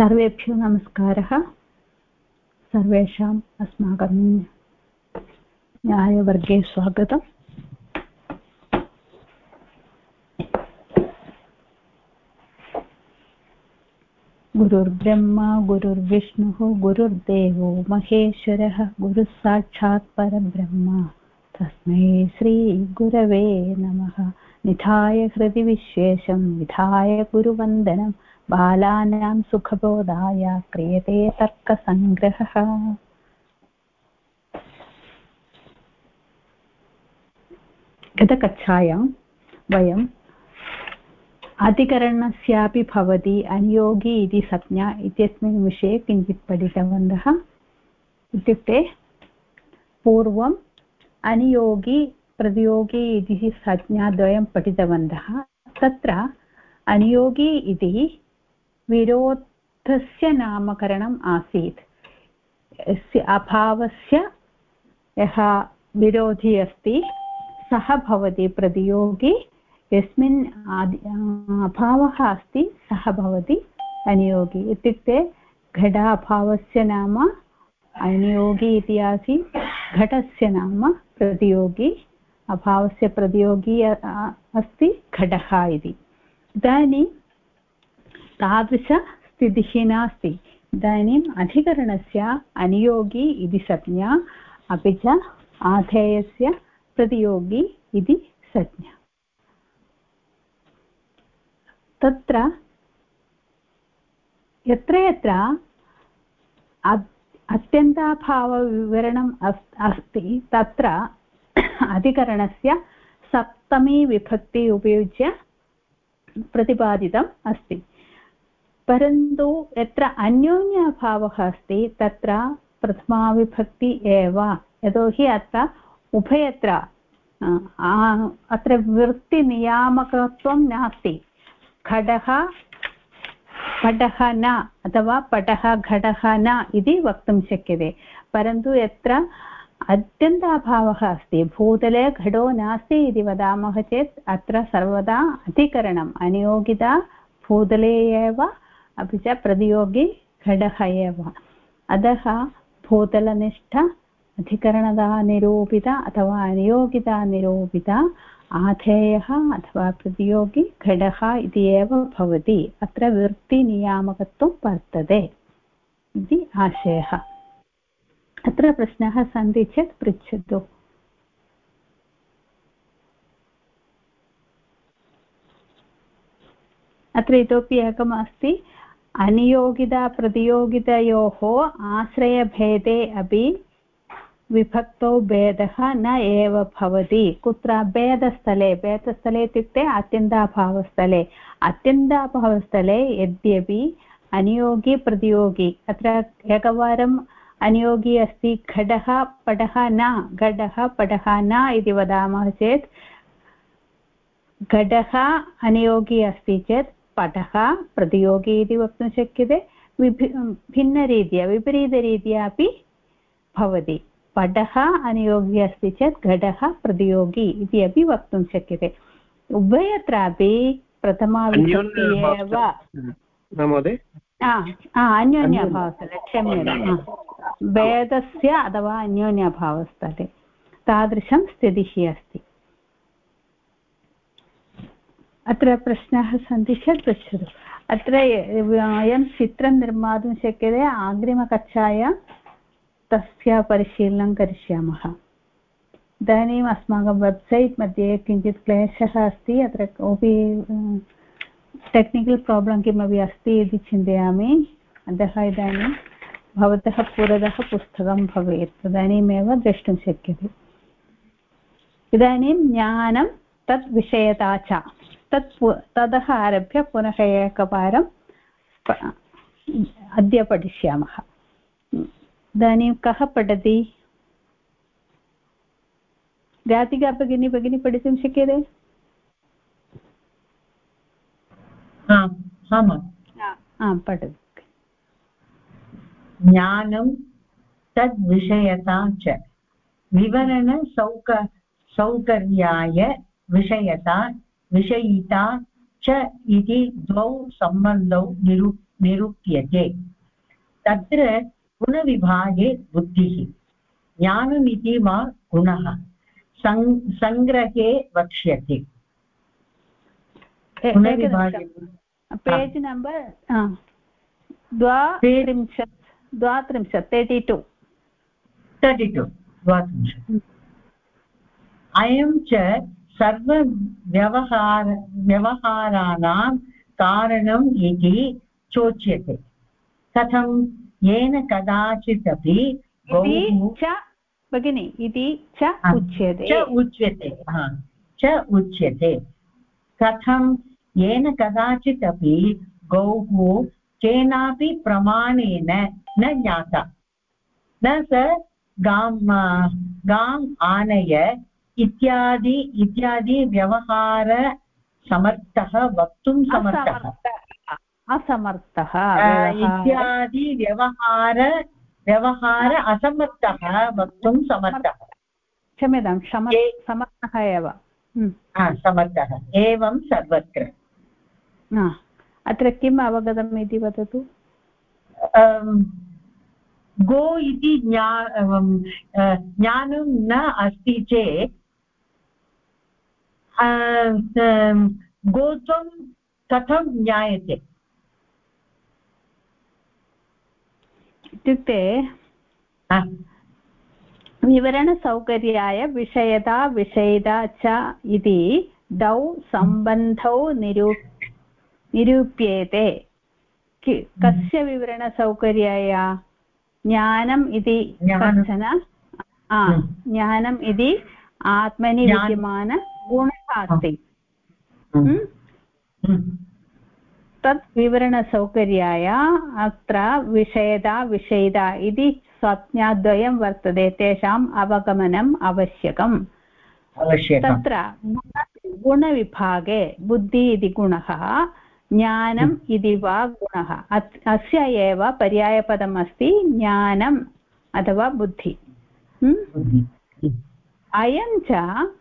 सर्वेभ्यो नमस्कारः। सर्वेषाम् अस्माकं न्यायवर्गे स्वागतम्। गुरुर्ब्रह्मा गुरुर्विष्णुः गुरुर्देवो महेश्वरः गुरुः साक्षात् परब्रह्म तस्मै श्रीगुरवे नमः। निधाय हृदि विश्वेशं विधाय गुरुवन्दनं बालानां सुखबोधाय क्रियते तर्कसङ्ग्रहः। गतकक्षायां वयम् अधिकरणस्यापि भवति अनियोगी इति संज्ञा इत्यस्मिन् विषये किञ्चित् पठितवन्तः। इत्युक्ते पूर्वम् अनियोगी प्रतियोगी इति संज्ञाद्वयं पठितवन्तः। तत्र अनियोगी इति विरोधस्य नामकरणम् आसीत्। यस्य अभावस्य यः विरोधी अस्ति सः भवति प्रतियोगी, यस्मिन् अभावः अस्ति सः भवति अनियोगी। इत्युक्ते घटाभावस्य नाम अनियोगी इति आसीत्, घटस्य नाम प्रतियोगी, अभावस्य प्रतियोगी अस्ति घटः इति। इदानीं तादृशस्थितिः नास्ति। इदानीम् अधिकरणस्य अनियोगी इति संज्ञा, अपि च आधेयस्य प्रतियोगी इति संज्ञा। तत्र यत्र यत्र अत्यन्ताभावविवरणम् अस्ति तत्र अधिकरणस्य सप्तमी विभक्ति उपयुज्य प्रतिपादितम् अस्ति। परन्तु यत्र अन्योन्याभावः अस्ति तत्र प्रथमा विभक्ति एव, यतोहि अत्र उभयत्र अत्र वृत्तिनियामकत्वं नास्ति। घटः पटः न अथवा पटः घटः न इति वक्तुं शक्यते। परन्तु यत्र अत्यन्ताभावः अस्ति, भूतले घटो नास्ति इति वदामः चेत् अत्र सर्वदा अधिकरणम् अनियोगिता भूतले एव, अपि च प्रतियोगी घटः एव। अतः भूतलनिष्ठ अधिकरणता निरूपिता अथवा अनियोगिता निरूपिता आधेयः अथवा प्रतियोगी घटः इति एव भवति। अत्र वृत्तिनियामकत्वं वर्तते इति आशयः। अत्र प्रश्नाः सन्ति चेत् पृच्छतु। अत्र इतोपि एकम् अस्ति। अनियोगिता प्रतियोगितयोः आश्रयभेदे अपि विभक्तौ भेदः न एव भवति। कुत्र? भेदस्थले। भेदस्थले इत्युक्ते अत्यन्ताभावस्थले। अत्यन्ताभावस्थले यद्यपि अनियोगी प्रतियोगी, अत्र एकवारम् अनियोगी अस्ति घटः पटः न, घटः पटः न इति वदामः चेत् घटः अनियोगी अस्ति चेत् पटः प्रतियोगी इति वक्तुं शक्यते। भिन्नरीत्या विपरीतरीत्या अपि भवति। पटः अनियोगी अस्ति चेत् घटः प्रतियोगी इति अपि वक्तुं शक्यते। उभयत्रापि प्रथमा विभक्ति एव अन्योन्याभावस्थले, क्षम्यताम्, भेदस्य अथवा अन्योन्याभावस्थले तादृशं स्थितिः अस्ति। अत्र प्रश्नाः सन्ति चेत् पृच्छतु। अत्र वयं चित्रं निर्मातुं शक्यते। अग्रिमकक्षायां तस्य परिशीलनं करिष्यामः। इदानीम् अस्माकं वेब्सैट् मध्ये किञ्चित् क्लेशः अस्ति। अत्र कोऽपि टेक्निकल् प्राब्लं किमपि अस्ति इति चिन्तयामि। अतः इदानीं भवतः पुरतः पुस्तकं भवेत्, तदानीमेव द्रष्टुं शक्यते। इदानीं ज्ञानं तत् विषयता च, ततः आरभ्य पुनः एकवारम् अद्य पठिष्यामः। इदानीं कः पठति? राधिका भगिनी पठितुं शक्यते? पठतु। ज्ञानं तद्विषयता च विवरणसौकर्याय विषयिता च इति द्वौ सम्बन्धौ निरूप्यते तत्र गुणविभागे बुद्धिः ज्ञानमिति वा गुणः सङ्ग्रहे वक्ष्यते गुणविभागे पेज् नम्बर् 32 अयं च सर्वव्यवहाराणां कारणम् इति चोच्यते कथं येन कदाचिदपि भगिनी इति च उच्यते कथं येन कदाचिदपि गौः केनापि प्रमाणेन न ज्ञाता न स गाम् आनय इत्यादि व्यवहार समर्थः वक्तुं समर्थः असमर्थः इत्यादि व्यवहार असमर्थः वक्तुं समर्थः क्षम्यतां समर्थः एव समर्थः एवं सर्वत्र अत्र किम् अवगतम् इति वदतु गो इति ज्ञानं न अस्ति चेत् गोत्वं कथं ज्ञायते इत्युक्ते विवरणसौकर्याय विषयता विषयिता च इति द्वौ सम्बन्धौ निरूप्येते कस्य विवरणसौकर्याय ज्ञानम् इति कश्चन ज्ञानम् इति आत्मनि विद्यमानगुणः अस्ति तत् विवरणसौकर्याय अत्र विषयता विषयिता इति संज्ञाद्वयं वर्तते तेषाम् अवगमनम् आवश्यकम् तत्र गुणविभागे बुद्धि इति गुणः ज्ञानम् इति वा गुणः अस्य एव पर्यायपदम् अस्ति ज्ञानम् अथवा बुद्धि अयं च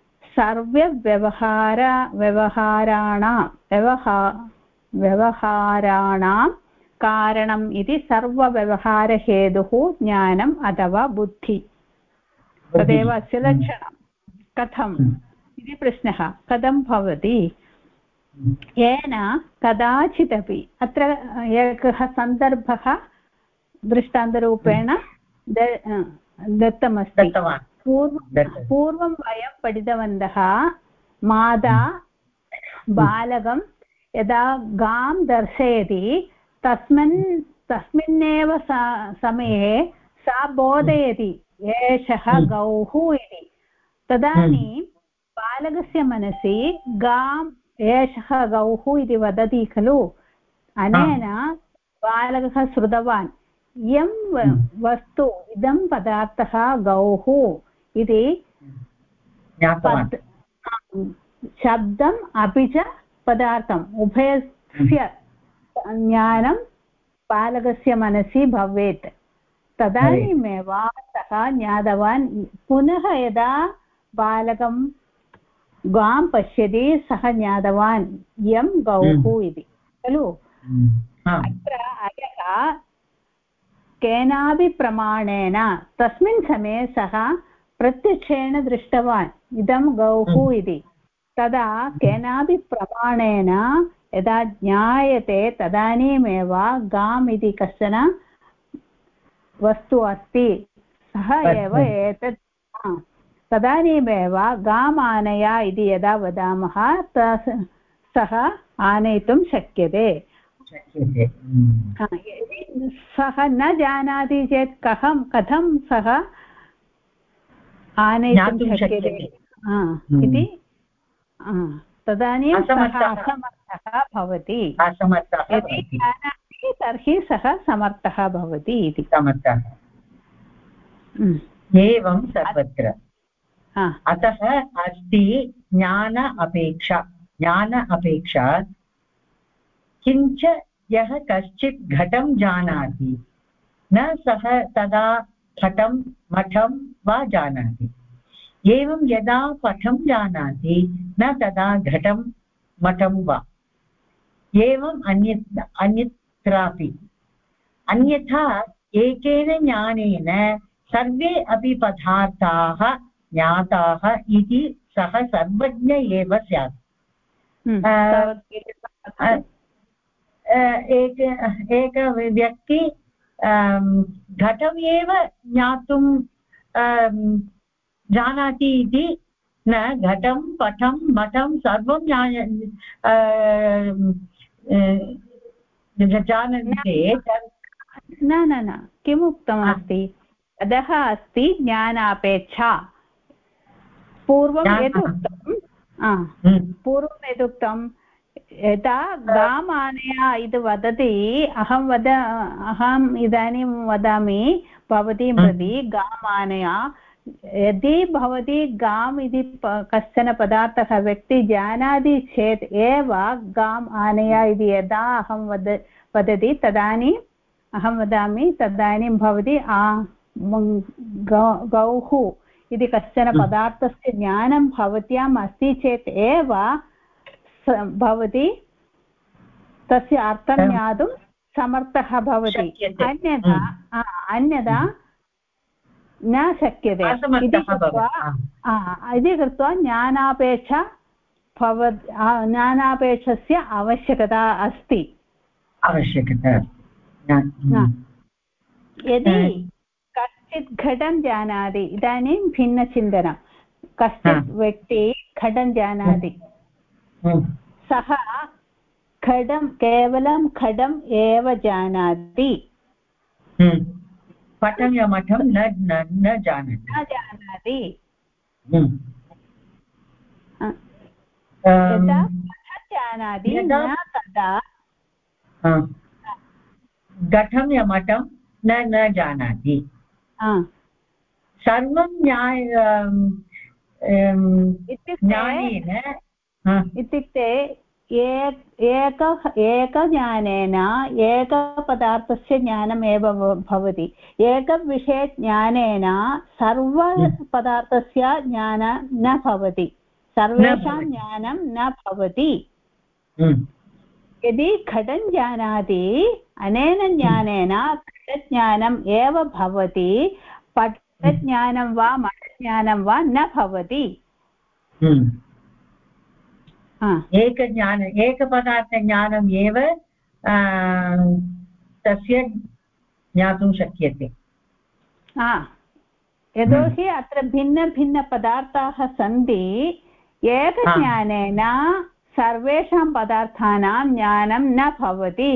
व्यवहाराणां कारणम् इति सर्वव्यवहारहेतुः ज्ञानम् अथवा बुद्धि तदेव अस्य लक्षणं कथम् इति प्रश्नः कथं भवति येन कदाचिदपि अत्र एकः सन्दर्भः दृष्टान्तरूपेण दत्तमस्ति पूर्वं वयं पठितवन्तः माता बालकं यदा गां दर्शयति तस्मिन्नेव समये सा बोधयति एषः गौः इति तदानीं बालकस्य मनसि गाम् एषः गौः इति वदति खलु अनेन बालकः श्रुतवान् इयं वस्तु इदं पदार्थः गौः इति शब्दम् अपि च पदार्थम् उभयस्य ज्ञानं बालकस्य मनसि भवेत् तदानीमेव सः ज्ञातवान् पुनः यदा बालकं गां पश्यति सः ज्ञातवान् इयं गौः इति खलु अत्र अयः केनापि प्रमाणेन तस्मिन् समये सः प्रत्यक्षेण दृष्टवान् इदं गौः इति तदा केनापि प्रमाणेन यदा ज्ञायते तदानीमेव गाम् इति कश्चन वस्तु अस्ति सः एव एतत् तदानीमेव गाम् आनय इति यदा वदामः सः आनयितुं शक्यते सः न जानाति चेत् कथं सः आनयितुं शक्यते इति तदानीं सः असमर्थः भवति यदि जानाति तर्हि सः समर्थः भवति इति एवं सर्वत्र अतः अस्ति ज्ञान अपेक्षा किञ्च यः कश्चित् घटं जानाति न सः तदा घटं मठं वा जानाति एवं यदा पठं जानाति न तदा घटं मठं वा एवम् कुत्रापि अन्यथा एकेन ज्ञानेन सर्वे अपि पदार्थाः ज्ञाताः इति सः सर्वज्ञ एव स्यात् एक व्यक्ति घटम् एव ज्ञातुं जानाति इति न घटं पटं मठं सर्वं जानन्ति न न न किम् उक्तमस्ति अधः अस्ति ज्ञानापेक्षा पूर्वं यदुक्तं यदा गाम् आनय इति वदति अहम् इदानीं वदामि भवतीं प्रति गाम् आनय यदि भवती गाम् इति कश्चन पदार्थः व्यक्ति जानाति चेत् एव गाम् आनय इति यदा अहं वदति तदानीम् अहं वदामि तदानीं भवती गौः इति कश्चन पदार्थस्य ज्ञानं भवत्याम् अस्ति चेत् एव भवती तस्य अर्थं ज्ञातुं समर्थः भवति अन्यथा न शक्यते इति कृत्वा ज्ञानापेक्षस्य आवश्यकता अस्ति यदि कश्चित् घटं जानाति इदानीं भिन्नचिन्तनं कश्चित् व्यक्ति घटं जानाति सः घटं केवलं घटम् एव जानाति पटं या मठं न जानाति यदा जानाति न तदा घटं या मठं न जानाति सर्वं ज्ञानेन इत्युक्ते एकज्ञानेन एकपदार्थस्य ज्ञानमेव भवति एकविषयज्ञानेन सर्वपदार्थस्य ज्ञानं न भवति सर्वेषां ज्ञानं न भवति यदि घटं जानाति अनेन ज्ञानेन घटज्ञानम् एव भवति पटज्ञानं वा मठज्ञानं वा न भवति एकपदार्थज्ञानम् एव तस्य ज्ञातुं शक्यते यतोहि अत्र भिन्नभिन्नपदार्थाः सन्ति एकज्ञानेन सर्वेषां पदार्थानां ज्ञानं न भवति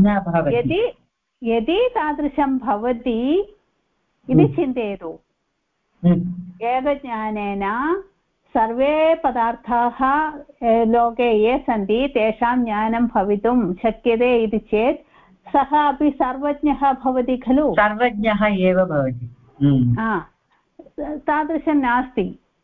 यदि तादृशं भवति इति चिन्तयतु एकज्ञानेन सर्वे पदार्थाः लोके ये सन्ति तेषां ज्ञानं भवितुं शक्यते इति चेत् सः अपि सर्वज्ञः भवति खलु सर्वज्ञः एव भवति तादृशं नास्ति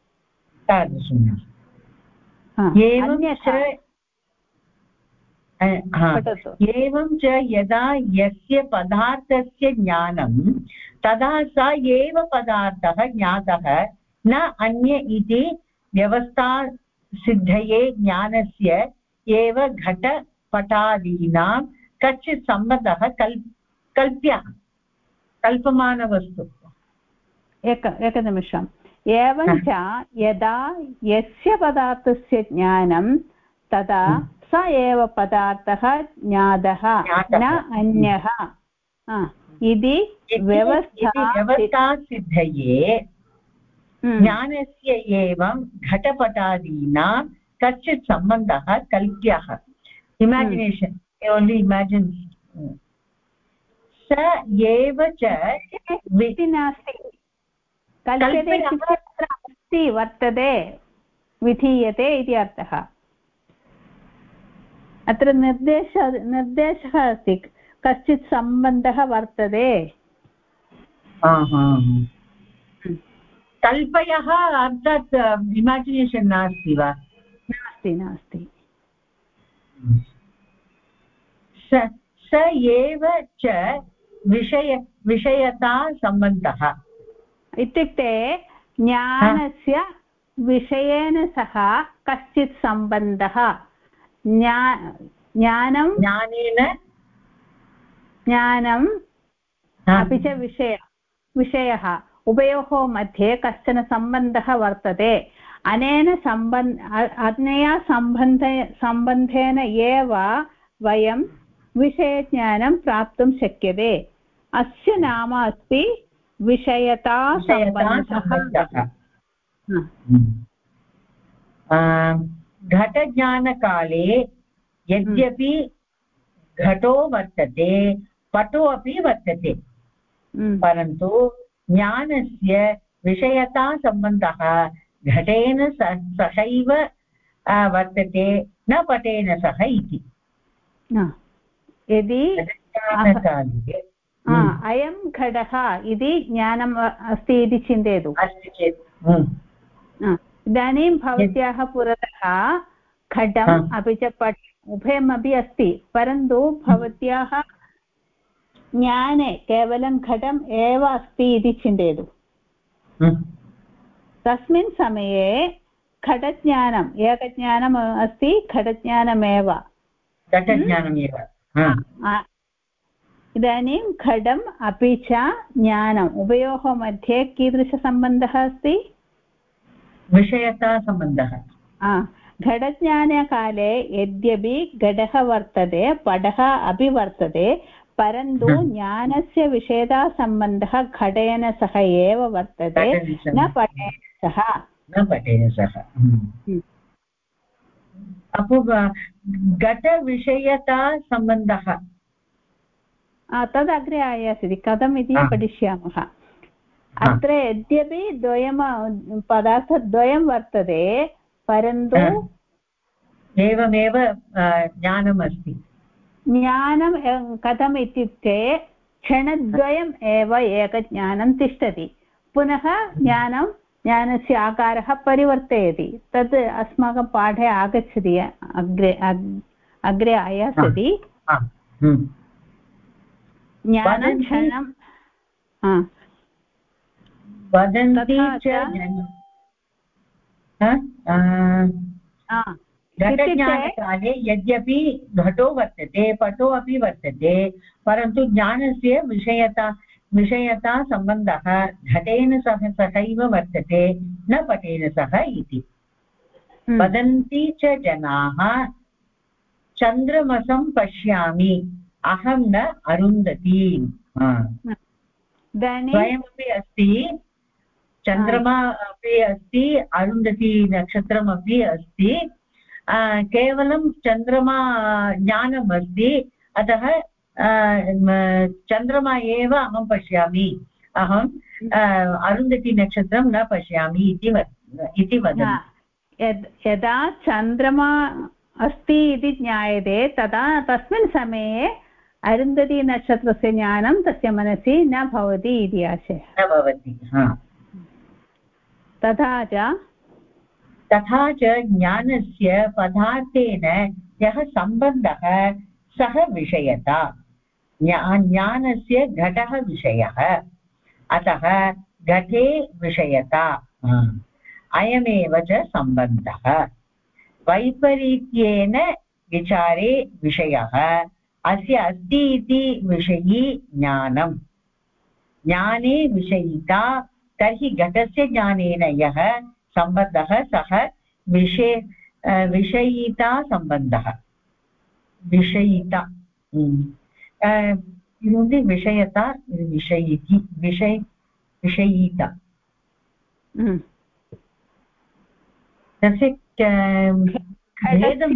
एवं च यदा यस्य पदार्थस्य ज्ञानं तदा स एव पदार्थः ज्ञातः न अन्य इति व्यवस्था सिद्धये ज्ञानस्य एव घटपटादीनां कश्चित् सम्बन्धः कल्प्यः कल्पमानवस्तु एकनिमिषम् एवञ्च यदा यस्य पदार्थस्य ज्ञानं तदा स एव पदार्थः ज्ञातः न अन्यः इति व्यवस्था सिद्धये ज्ञानस्य एवं घटपटादीनां कश्चित् सम्बन्धः कल्प्यः इमेजिनेशन् ओन्लि इमेजिन् स एव च नास्ति कल्प्यते अस्ति वर्तते विधीयते इति अर्थः अत्र निर्देशः अस्ति कश्चित् सम्बन्धः वर्तते कल्पयः अर्थात् इमेजिनेशन् नास्ति वा नास्ति स एव च विषयता सम्बन्धः इत्युक्ते ज्ञानस्य विषयेन सह कश्चित् सम्बन्धः ज्ञानेन ज्ञानम् अपि च विषयः उभयोः मध्ये कश्चन सम्बन्धः वर्तते अनया सम्बन्धेन एव वयं विषयज्ञानं प्राप्तुं शक्यते अस्य नाम अस्ति विषयतासम्बन्धः घटज्ञानकाले यद्यपि घटो वर्तते पटो अपि वर्तते परन्तु ज्ञानस्य विषयतासम्बन्धः घटेन सहैव वर्तते न पटेन सह इति यदि अयं घटः इति ज्ञानम् अस्ति इति चिन्तयतु अस्ति चेत् इदानीं भवत्याः पुरतः घटम् अपि च पट् उभयमपि अस्ति परन्तु भवत्याः ज्ञाने केवलं घटम् एव अस्ति इति चिन्तयतु तस्मिन् समये घटज्ञानम् एकज्ञानम् अस्ति घटज्ञानमेव इदानीं घटम् अपि च ज्ञानम् उभयोः मध्ये कीदृशसम्बन्धः अस्ति विषयतासम्बन्धः घटज्ञानकाले यद्यपि घटः वर्तते पटः अपि वर्तते परन्तु ज्ञानस्य विषयतासम्बन्धः घटेन सह एव वर्तते न पटेन सह घटविषयतासम्बन्धः तद् अग्रे आयास्यति कथम् इति पठिष्यामः अत्र यद्यपि पदार्थद्वयं वर्तते परन्तु एवमेव ज्ञानम् अस्ति ज्ञानं कथम् इत्युक्ते क्षणद्वयम् एव एकज्ञानं तिष्ठति पुनः ज्ञानस्य आकारः परिवर्तयति तत् अस्माकं पाठे आगच्छति अग्रे आयास्यति ज्ञानं क्षणं वदन्ति च घटज्ञानकाले यद्यपि घटो वर्तते पटो अपि वर्तते परन्तु ज्ञानस्य विषयतासम्बन्धः घटेन सहैव वर्तते न पटेन सह इति वदन्ति च जनाः चन्द्रमसं पश्यामि अहं न अरुन्धतीं द्वयमपि अस्ति चन्द्रमा अपि अस्ति अरुन्धती नक्षत्रमपि अस्ति केवलं चन्द्रमा ज्ञानम् अस्ति अतः चन्द्रमा एव अहं पश्यामि अहम् अरुन्धती नक्षत्रं न पश्यामि इति वदन्ति यदा चन्द्रमा अस्ति इति ज्ञायते तदा तस्मिन् समये अरुन्धती नक्षत्रस्य ज्ञानं तस्य मनसि न भवति इति आशयः न भवति तथा च ज्ञानस्य पदार्थेन यः सम्बन्धः सः विषयता ज्ञानस्य घटः विषयः अतः घटे विषयता अयमेव च सम्बन्धः वैपरीत्येन विचारे विषयः अस्य अस्ति इति विषयी ज्ञानम् ज्ञाने विषयिता तर्हि घटस्य ज्ञानेन यः सम्बन्धः सः विषयिता सम्बन्धः विषयिता विषयता विषयिता तस्य भेदं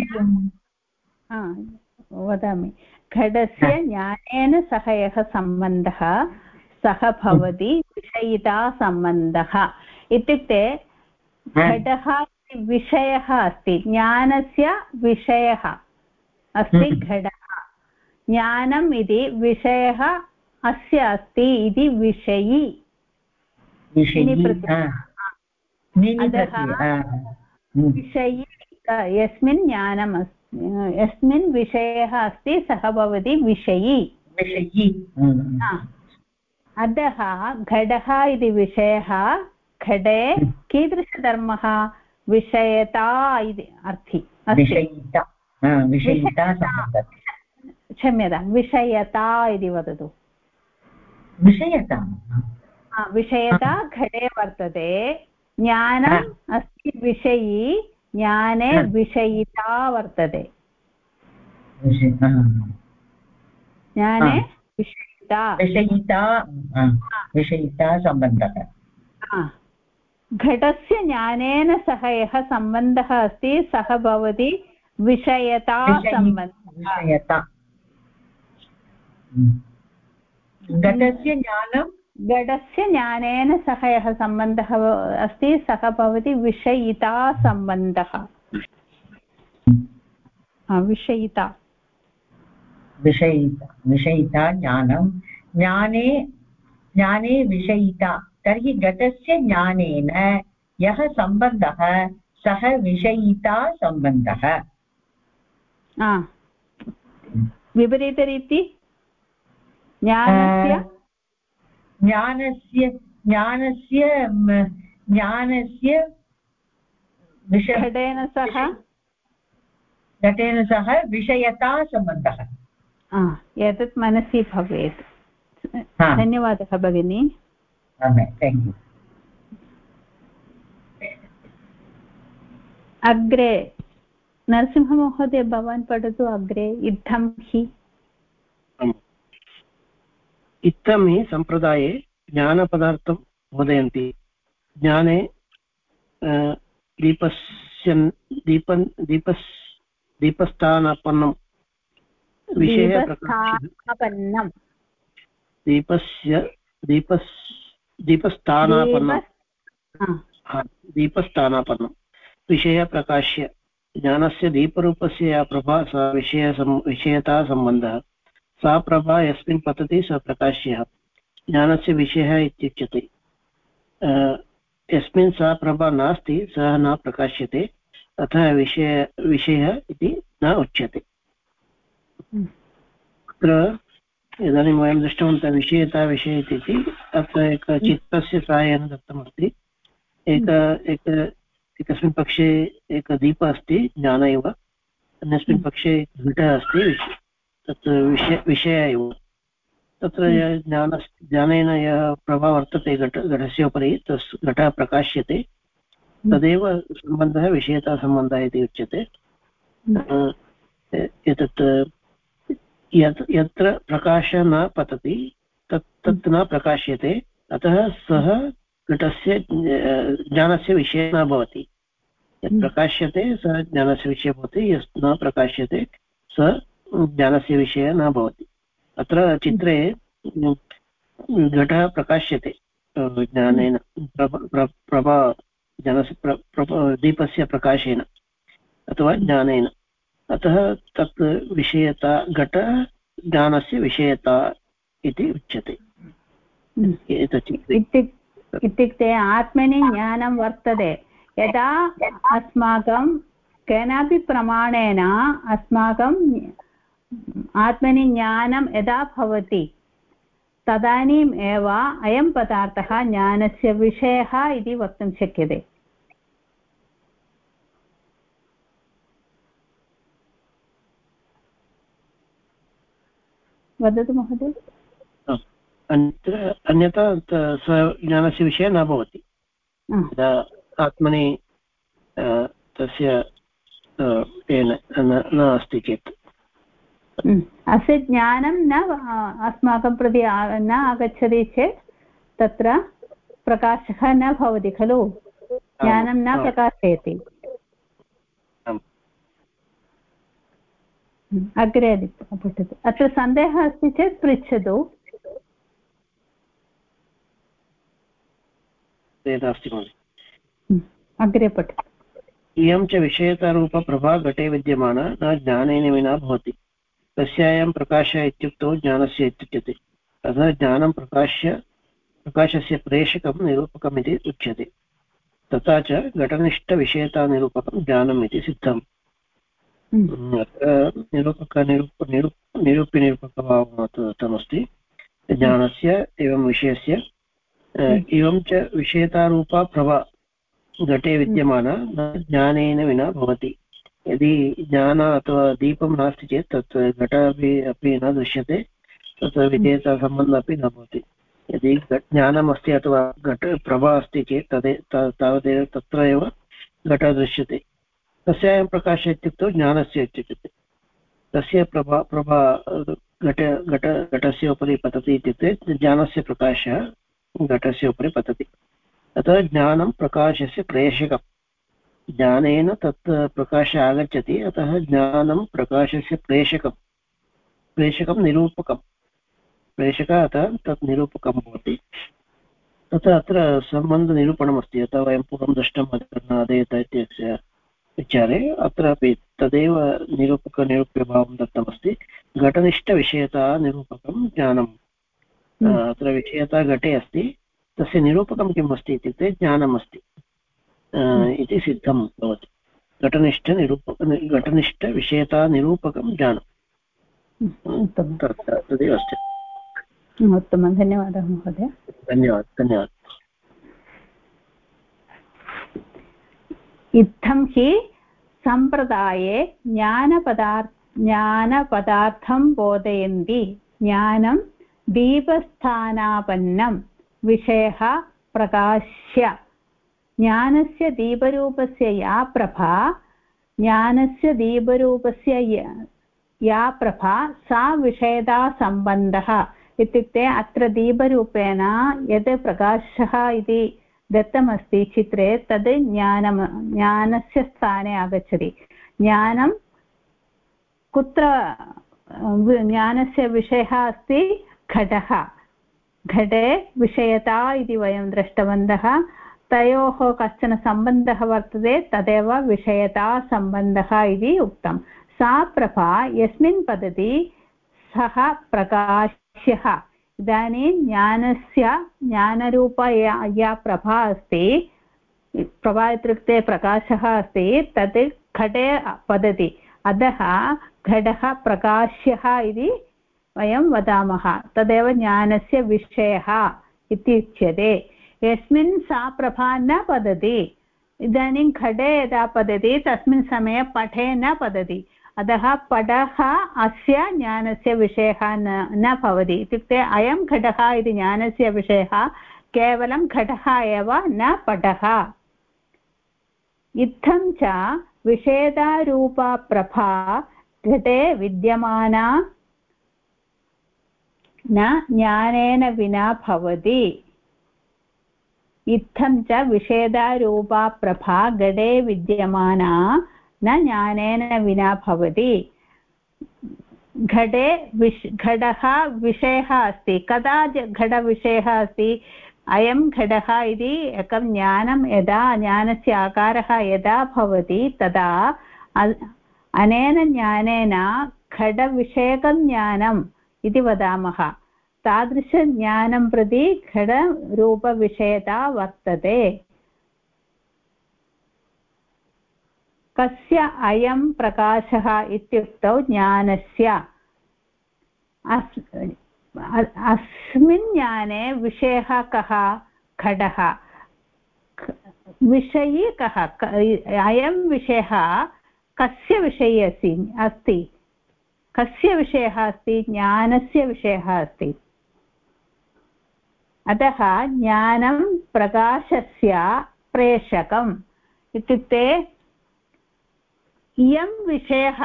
वदामि घटस्य ज्ञानेन सह यः सम्बन्धः सः भवति विषयितासम्बन्धः इत्युक्ते घटः विषयः अस्ति ज्ञानस्य विषयः अस्ति घटः ज्ञानम् इति विषयः अस्य अस्ति इति विषयी विषयी यस्मिन् ज्ञानम् अस्ति यस्मिन् विषयः अस्ति सः भवति विषयी अतः घटः इति विषयः घटे कीदृशधर्मः विषयता इति क्षम्यतां विषयता इति वदतु। विषयता विषयता घटे वर्तते, ज्ञानम् अस्ति विषयी, ज्ञाने विषयिता वर्तते। ज्ञाने विषयिता सम्बन्धः। घटस्य ज्ञानेन सह यः सम्बन्धः अस्ति सः भवति विषयता सम्बन्धः। घटस्य ज्ञानेन सह यः सम्बन्धः अस्ति सः भवति विषयिता सम्बन्धः। विषयिता विषयिता ज्ञानं, ज्ञाने विषयिता। तर्हि घटस्य ज्ञानेन यः सम्बन्धः सः विषयिता सम्बन्धः। विपरीतरीति ज्ञानस्य घटेन सह विषयता सम्बन्धः। एतत् मनसि भवेत्। धन्यवादः भगिनी। Thank you. अग्रे नरसिंहमहोदय भवान् पठतु। अग्रे इत्थं हि इत्थं हि सम्प्रदाये ज्ञानपदार्थं बोधयन्ति। ज्ञाने दीपस्थानापन्नं दीपस्थानापन्नं विषयप्रकाश्य ज्ञानस्य दीपरूपस्य या प्रभा सा विषयता सम्बन्धः। सा प्रभा यस्मिन् पतति स प्रकाश्यः ज्ञानस्य विषयः इत्युच्यते। यस्मिन् सा प्रभा नास्ति सः न प्रकाश्यते, अतः विषयः इति न उच्यते। अत्र इदानीं वयं दृष्टवन्तः विषयता विषयति इति। अत्र चित्रस्य साहाय्येन दत्तमस्ति। एकस्मिन् पक्षे एकः दीपः अस्ति ज्ञान एव, अन्यस्मिन् पक्षे घटः अस्ति तत् विषय एव। तत्र ज्ञानेन यः प्रभावः वर्तते घटस्य उपरि, घटः प्रकाश्यते, तदेव सम्बन्धः विषयतासम्बन्धः इति उच्यते। एतत् यत्र प्रकाशः न पतति तत् न प्रकाश्यते, अतः सः घटस्य ज्ञानस्य विषयः न भवति। यत् प्रकाश्यते सः ज्ञानस्य विषयः भवति, यत् न प्रकाश्यते सः ज्ञानस्य विषयः न भवति। अत्र चित्रे घटः प्रकाश्यते ज्ञानेन प्रभा ज्ञानस्य दीपस्य प्रकाशेन अथवा ज्ञानेन, अतः तत् विषयता घटः ज्ञानस्य विषयता इति उच्यते। इत्युक्ते आत्मनि ज्ञानं वर्तते। यदा अस्माकं केनापि प्रमाणेन अस्माकं आत्मनि ज्ञानं यदा भवति तदानीम् एव अयं पदार्थः ज्ञानस्य विषयः इति वक्तुं शक्यते। वदतु महोदय। अन्यथा ज्ञानस्य विषयः न भवति। यदा आत्मनि तस्य न अस्ति चेत् अस्य ज्ञानं न अस्माकं प्रति न आगच्छति चेत् तत्र प्रकाशः न भवति खलु, ज्ञानं न प्रकाशयति। अग्रे पठतु। अत्र सन्देहः अस्ति चेत् पृच्छतु। अग्रे पठतु। इयं च विषयतारूपप्रभा घटे विद्यमाना न ज्ञानेन विना भवति। तस्यायं प्रकाशः इत्युक्तौ ज्ञानस्य इत्युच्यते। अतः ज्ञानं प्रकाशस्य प्रेषकं निरूपकम् इति उच्यते। तथा च घटनिष्ठविषयतानिरूपकं ज्ञानम् इति सिद्धम्। अत्र निरूप्यनिरूपकभावः दत्तमस्ति ज्ञानस्य एवं विषयस्य। एवं च विषयतारूपा प्रभा घटे विद्यमाना न ज्ञानेन विना भवति। यदि ज्ञान अथवा दीपं नास्ति चेत् तत् घट अपि न दृश्यते, तत्र विधेयतासम्बन्धः अपि न भवति। यदि ज्ञानम् अस्ति अथवा घटप्रभा अस्ति चेत् तावदेव तत्र एव घटः दृश्यते। तस्यायं प्रकाशः इत्युक्तौ ज्ञानस्य इत्युच्यते। तस्य प्रभा घटस्य उपरि पतति इत्युक्ते ज्ञानस्य प्रकाशः घटस्य उपरि पतति। अतः ज्ञानं प्रकाशस्य प्रेषकम्। ज्ञानेन तत् प्रकाशः आगच्छति, अतः ज्ञानं प्रकाशस्य प्रेषकं निरूपकं। प्रेषकः अतः तत् निरूपकं भवति। तथा अत्र सम्बन्धनिरूपणमस्ति। यथा वयं पूर्वं दृष्टम् अधेयत इत्यस्य विचारे अत्रापि तदेव निरूपकनिरूप्यभावं दत्तमस्ति। घटनिष्ठविषयता निरूपकं ज्ञानम्। अत्र विषयता घटे अस्ति, तस्य निरूपकं किम् अस्ति इत्युक्ते ज्ञानम् अस्ति इति सिद्धं भवति। घटनिष्ठविषयतानिरूपकं ज्ञानम्। तदेव अस्ति। उत्तमं, धन्यवादः महोदय। धन्यवादः। इत्थं हि सम्प्रदाये ज्ञानपदार्थं बोधयन्ति। ज्ञानं दीपस्थानापन्नं विषयः प्रकाश्य। ज्ञानस्य दीपरूपस्य या प्रभा, ज्ञानस्य दीपरूपस्य या प्रभा सा विषयतासम्बन्धः। इत्युक्ते अत्र दीपरूपेण यत् प्रकाशः इति दत्तमस्ति चित्रे, तद् ज्ञानस्य स्थाने आगच्छति। ज्ञानं कुत्र, ज्ञानस्य विषयः अस्ति घटः। घटे विषयता इति वयं दृष्टवन्तः। तयोः कश्चन सम्बन्धः वर्तते, तदेव विषयतासम्बन्धः इति उक्तं। सा प्रभा यस्मिन् पतति सः प्रकाश्यः। इदानीं ज्ञानरूपा या प्रभा अस्ति, प्रभा इत्युक्ते प्रकाशः अस्ति, तत् घटे पतति, अतः घटः प्रकाश्यः इति वयं वदामः। तदेव ज्ञानस्य विषयः इति उच्यते। यस्मिन् सा प्रभा न पतति, इदानीं घटे यदा पतति तस्मिन् समये पटे न पतति, अतः पटः अस्य ज्ञानस्य विषयः न भवति। इत्युक्ते अयं घटः इति ज्ञानस्य विषयः केवलं घटः एव, न पटः। इत्थं च विषयतारूपा प्रभा घटे विद्यमाना न ज्ञानेन विना भवति। इत्थं च विषयतारूपा प्रभा घटे विद्यमाना न ज्ञानेन विना भवति। घटे घटः विषयः अस्ति। कदा घटविषयः अस्ति? अयं घटः इति एकं ज्ञानं, यदा ज्ञानस्य आकारः यदा भवति तदा अनेन ज्ञानेन घटविषयकं ज्ञानम् इति वदामः। तादृशज्ञानं प्रति घटरूपविषयता वर्तते। कस्य अयं प्रकाशः इत्युक्तौ ज्ञानस्य। अस्मिन् ज्ञाने विषयः कः? घटः। विषयी कः? अयं विषयः कस्य विषये अस्ति? कस्य विषयः अस्ति? ज्ञानस्य विषयः अस्ति। अतः ज्ञानं प्रकाशस्य प्रेषकम्। इत्युक्ते इयं विषयः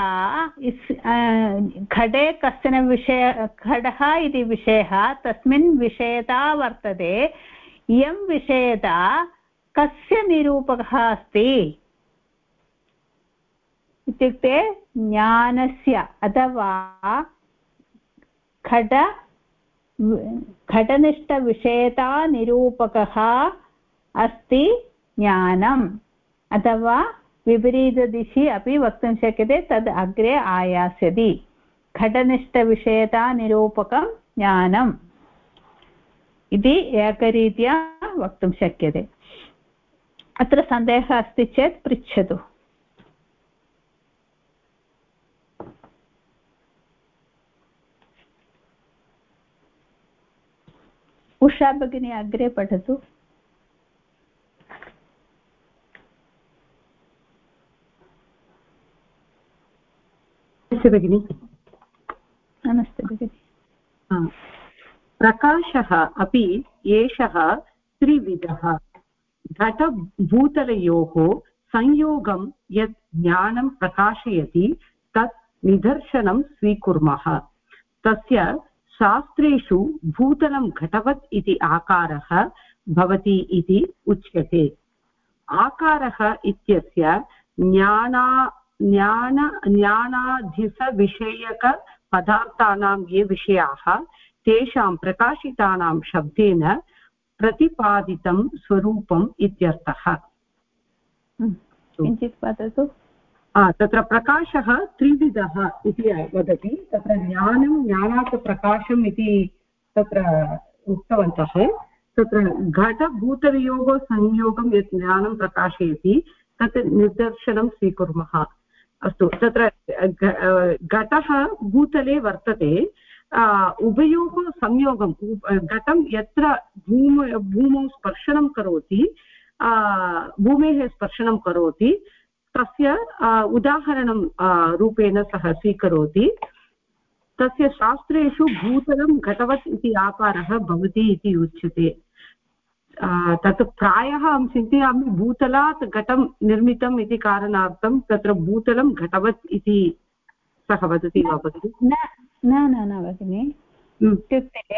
घटे कश्चन घटः इति विषयः, तस्मिन् विषयता वर्तते। इयं विषयता कस्य निरूपकः अस्ति इत्युक्ते ज्ञानस्य, अथवा घटनिष्ठविषयता निरूपकः अस्ति ज्ञानम्, अथवा विपरीतदिशि अपि वक्तुं शक्यते, तद् अग्रे आयास्यति। घटनिष्ठविषयता निरूपकं ज्ञानम् इति एकरीत्या वक्तुं शक्यते। अत्र सन्देहः अस्ति चेत् पृच्छतु। उषा भगिनी अग्रे पठतु। नमस्ते भगिनि। नमस्ते भगिनि। प्रकाशः अपि एषः त्रिविधः। घटभूतलयोः संयोगं यत् ज्ञानं प्रकाशयति तत् निदर्शनं स्वीकुर्मः। तस्य शास्त्रेषु भूतलं घटवत् इति आकारः भवति इति उच्यते। आकारः इत्यस्य ज्ञानाधिसविषयकपदार्थानां ये विषयाः तेषां प्रकाशितानां शब्देन प्रतिपादितं स्वरूपम् इत्यर्थः। किञ्चित् वदतु। तत्र प्रकाशः त्रिविधः इति वदति। तत्र ज्ञानं ज्ञानात् प्रकाशम् इति तत्र उक्तवन्तः। तत्र घटभूतलयोः संयोगं यत् ज्ञानं प्रकाशयति तत् निदर्शनं स्वीकुर्मः। अस्तु, तत्र घटः भूतले वर्तते। उभयोः संयोगं घटं यत्र भूमौ स्पर्शनं करोति, भूमेः स्पर्शनं करोति, तस्य उदाहरणं रूपेण सः स्वीकरोति। तस्य शास्त्रेषु भूतलं घटवत् इति आकारः भवति इति उच्यते। तत् प्रायः अहं चिन्तयामि भूतलात् घटं निर्मितम् इति कारणार्थं तत्र भूतलं घटवत् इति सः वदति वा भगिनि? न भगिनि, इत्युक्ते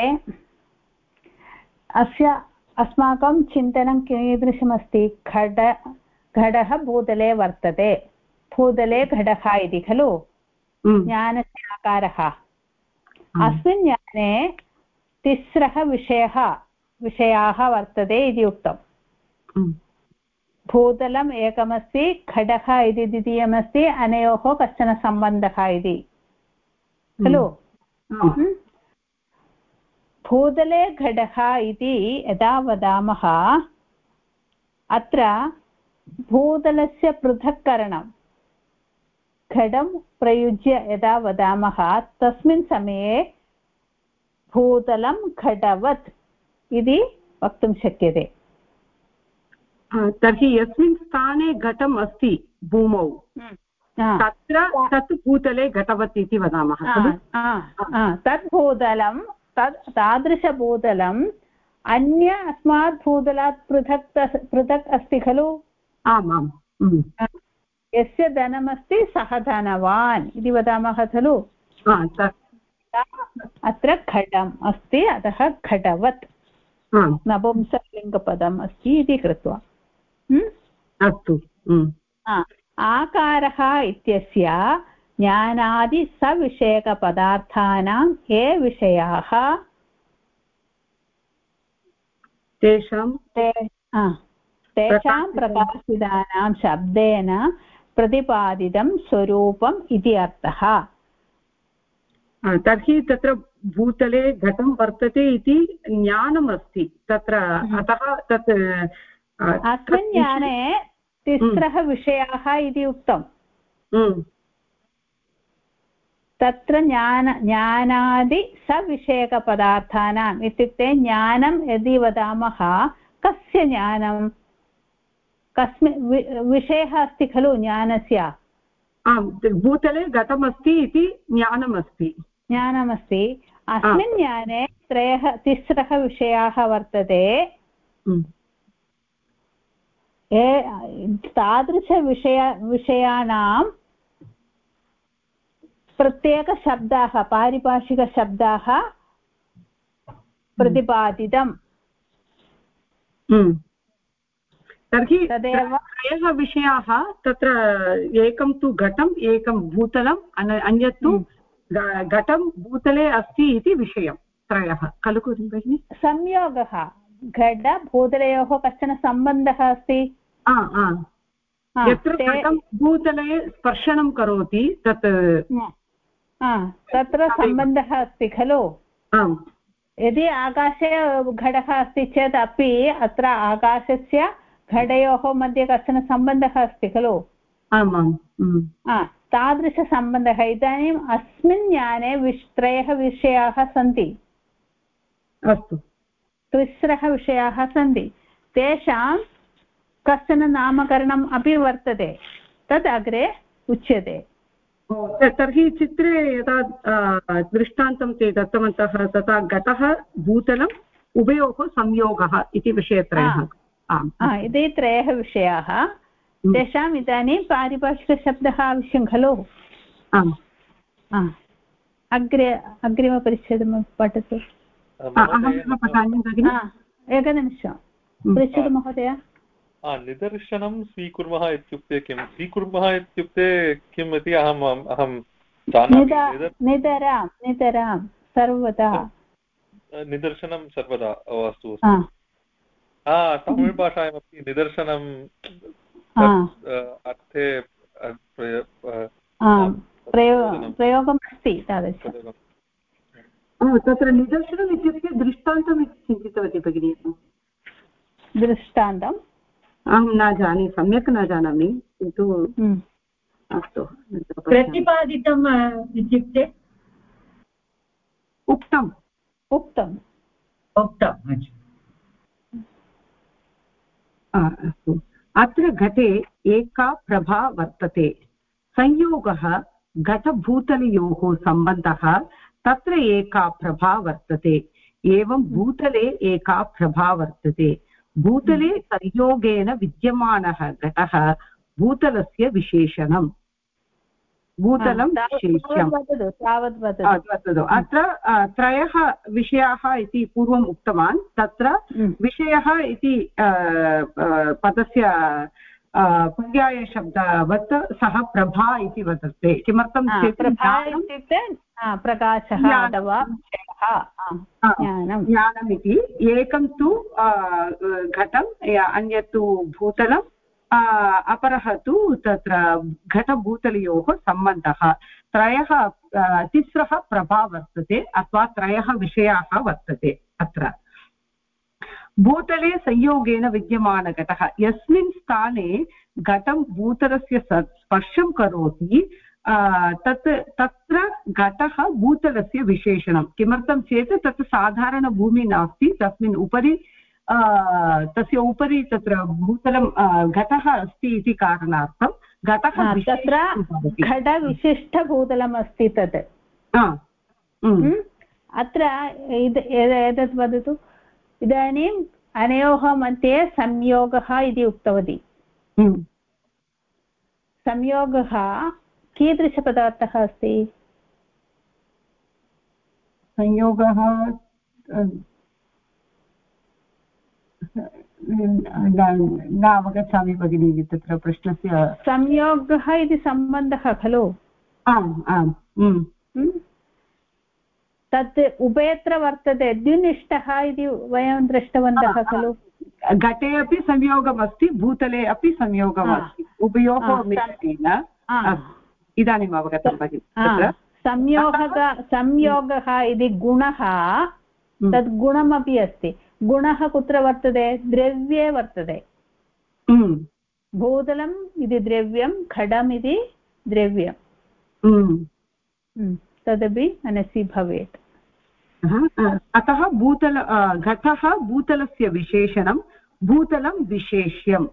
अस्माकं चिन्तनं कीदृशमस्ति? घटः भूतले वर्तते, भूतले घटः इति खलु ज्ञानस्य आकारः। अस्मिन् ज्ञाने तिस्रः विषयाः वर्तते इति उक्तम्। भूतलम् एकमस्ति, घटः इति द्वितीयमस्ति, अनयोः कश्चन सम्बन्धः इति खलु। भूतले घटः इति यदा वदामः, अत्र भूतलस्य पृथक्करणं घटं प्रयुज्य यदा वदामः तस्मिन् समये भूतलं घटवत् इति वक्तुं शक्यते। तर्हि यस्मिन् स्थाने घटम् अस्ति भूमौ तत्र तत् भूतले घटवत् इति वदामः। तत् भूतलं तादृशभूतलम् अन्य अस्मात् भूतलात् पृथक् अस्ति खलु। आमाम्। यस्य धनमस्ति सः धनवान् इति वदामः खलु। अत्र घटम् अस्ति, अतः घटवत् नपुंसकलिङ्गपदम् अस्ति इति कृत्वा। अस्तु। आकारः इत्यस्य ज्ञानादिसविषयकपदार्थानां ये विषयाः तेषां प्रकाशितानां शब्देन प्रतिपादितं स्वरूपम् इति अर्थः। तर्हि तत्र भूतले घटं वर्तते इति ज्ञानम् अस्ति तत्र। अतः तत् अस्मिन् ज्ञाने तिस्रः विषयाः इति उक्तम्। तत्र ज्ञानादिसविषयकपदार्थानाम् इत्युक्ते ज्ञानं यदि वदामः, कस्य ज्ञानं, कस्मिन् विषयः अस्ति खलु ज्ञानस्य। भूतले घटमस्ति इति ज्ञानमस्ति। अस्मिन् ज्ञाने तिस्रः विषयाः वर्तते। तादृशविषयाणां प्रत्येकशब्दाः, पारिभाषिकशब्दाः प्रतिपादितम्। तर्हि त्रयः विषयाः तत्र, एकं तु घटम्, एकं भूतलम्, अन्यत् तु घटं भूतले अस्ति इति विषयं, त्रयः खलु भगिनि? संयोगः, घटभूतलयोः कश्चन सम्बन्धः अस्ति। यत्र घटं भूतले स्पर्शनं करोति तत् तत्र सम्बन्धः अस्ति खलु। यदि आकाशे घटः अस्ति चेत् अपि अत्र आकाशस्य घटयोः मध्ये कश्चन सम्बन्धः अस्ति खलु। तादृशसम्बन्धः इदानीम् अस्मिन् ज्ञाने त्रयः विषयाः सन्ति। अस्तु, तिस्रः विषयाः सन्ति। तेषां कश्चन नामकरणम् अपि वर्तते, तद् अग्रे उच्यते। तर्हि चित्रे यदा दृष्टान्तं ते दत्तवन्तः तथा घटः भूतलम् उभयोः संयोगः इति विषयत्रयः इति त्रयः विषयाः तेषाम् इदानीं पारिभाषिकशब्दः आवश्यकं खलु आम् अग्रिमपरिच्छेदं पठतु पठामि भगिनि एकनिमिषं पृच्छतु महोदय निदर्शनं स्वीकुर्मः इत्युक्ते किं स्वीकुर्मः इत्युक्ते किम् इति अहं जानामि नितरां सर्वदा निदर्शनं सर्वदा अस्तु तमिळ् भाषायामपि निदर्शनं अर्थे प्रयोगम् अस्ति तादृशं तत्र निदर्शनम् इत्युक्ते दृष्टान्तम् इति चिन्तितवती भगिनी दृष्टान्तम् अहं न जाने सम्यक् न जानामि किन्तु अस्तु प्रतिपादितम् इत्युक्ते उक्तम् अस्तु अत्र घटे एका प्रभा वर्तते संयोगः घटभूतलयोः सम्बन्धः तत्र एका प्रभा वर्तते एवं भूतले एका प्रभा वर्तते भूतले संयोगेन विद्यमानः घटः भूतलस्य विशेषणम् भूतलं विशेष्यं वदतु अत्र त्रयः विषयाः इति पूर्वम् उक्तवान् तत्र विषयः इति पदस्य पर्यायशब्दवत् सः प्रभा इति वदति किमर्थं चेत् प्रकाशः अथवा ज्ञानमिति एकं तु घटम् अन्यत् तु भूतलम् अपरः तु तत्र घटभूतलयोः सम्बन्धः तिस्रः प्रभा वर्तते अथवा त्रयः विषयाः वर्तते अत्र भूतले संयोगेन विद्यमानघटः यस्मिन् स्थाने घटं भूतलस्य स्पर्शं करोति तत्र घटः भूतलस्य विशेषणं किमर्थं चेत् तत् साधारणभूमिः नास्ति तस्मिन् उपरि तस्य उपरि तत्र भूतलं घटः अस्ति इति कारणार्थं घटः तत्र घटविशिष्टभूतलम् अस्ति तत् अत्र एतत् वदतु इदानीम् अनयोः मध्ये संयोगः इति उक्तवती संयोगः कीदृशपदार्थः अस्ति संयोगः न अवगच्छामि भगिनी तत्र प्रश्नस्य संयोगः इति सम्बन्धः खलु आम् आम् तत् उभयत्र वर्तते द्विनिष्ठः इति वयं दृष्टवन्तः खलु घटे अपि संयोगमस्ति भूतले अपि संयोगमस्ति उभयोः मिश्रणेन इदानीम् अवगतं भगिनि संयोगः इति गुणः तद् गुणमपि अस्ति गुणः कुत्र वर्तते द्रव्ये वर्तते भूतलम् इति द्रव्यं घटम् इति द्रव्यं तदपि मनसि भवेत् अतः घटः भूतलस्य विशेषणं भूतलं विशेष्यम्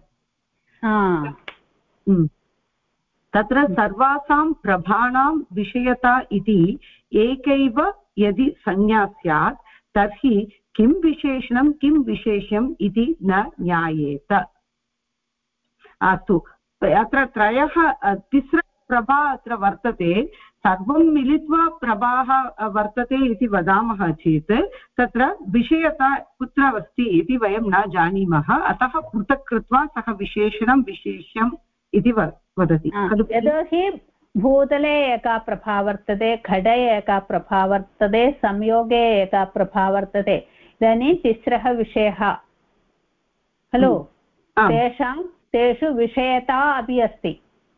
तत्र सर्वासां प्रभाणां विषयता इति एकैव यदि संज्ञा स्यात् तर्हि किं विशेषणं किं विशेष्यम् इति न ज्ञायेत अस्तु अत्र त्रयः तिस्रः प्रभा अत्र वर्तते सर्वं मिलित्वा प्रभाः वर्तते इति वदामः चेत् तत्र विषयता कुत्र अस्ति इति वयं न जानीमः अतः पृथक् कृत्वा सः विशेषणं विशेष्यम् इति वदति यतोहि भूतले एका प्रभा वर्तते घटे एका प्रभा वर्तते संयोगे एका प्रभा वर्तते इदानीं तिस्रः विषयः खलु तेषु विषयता अपि अस्ति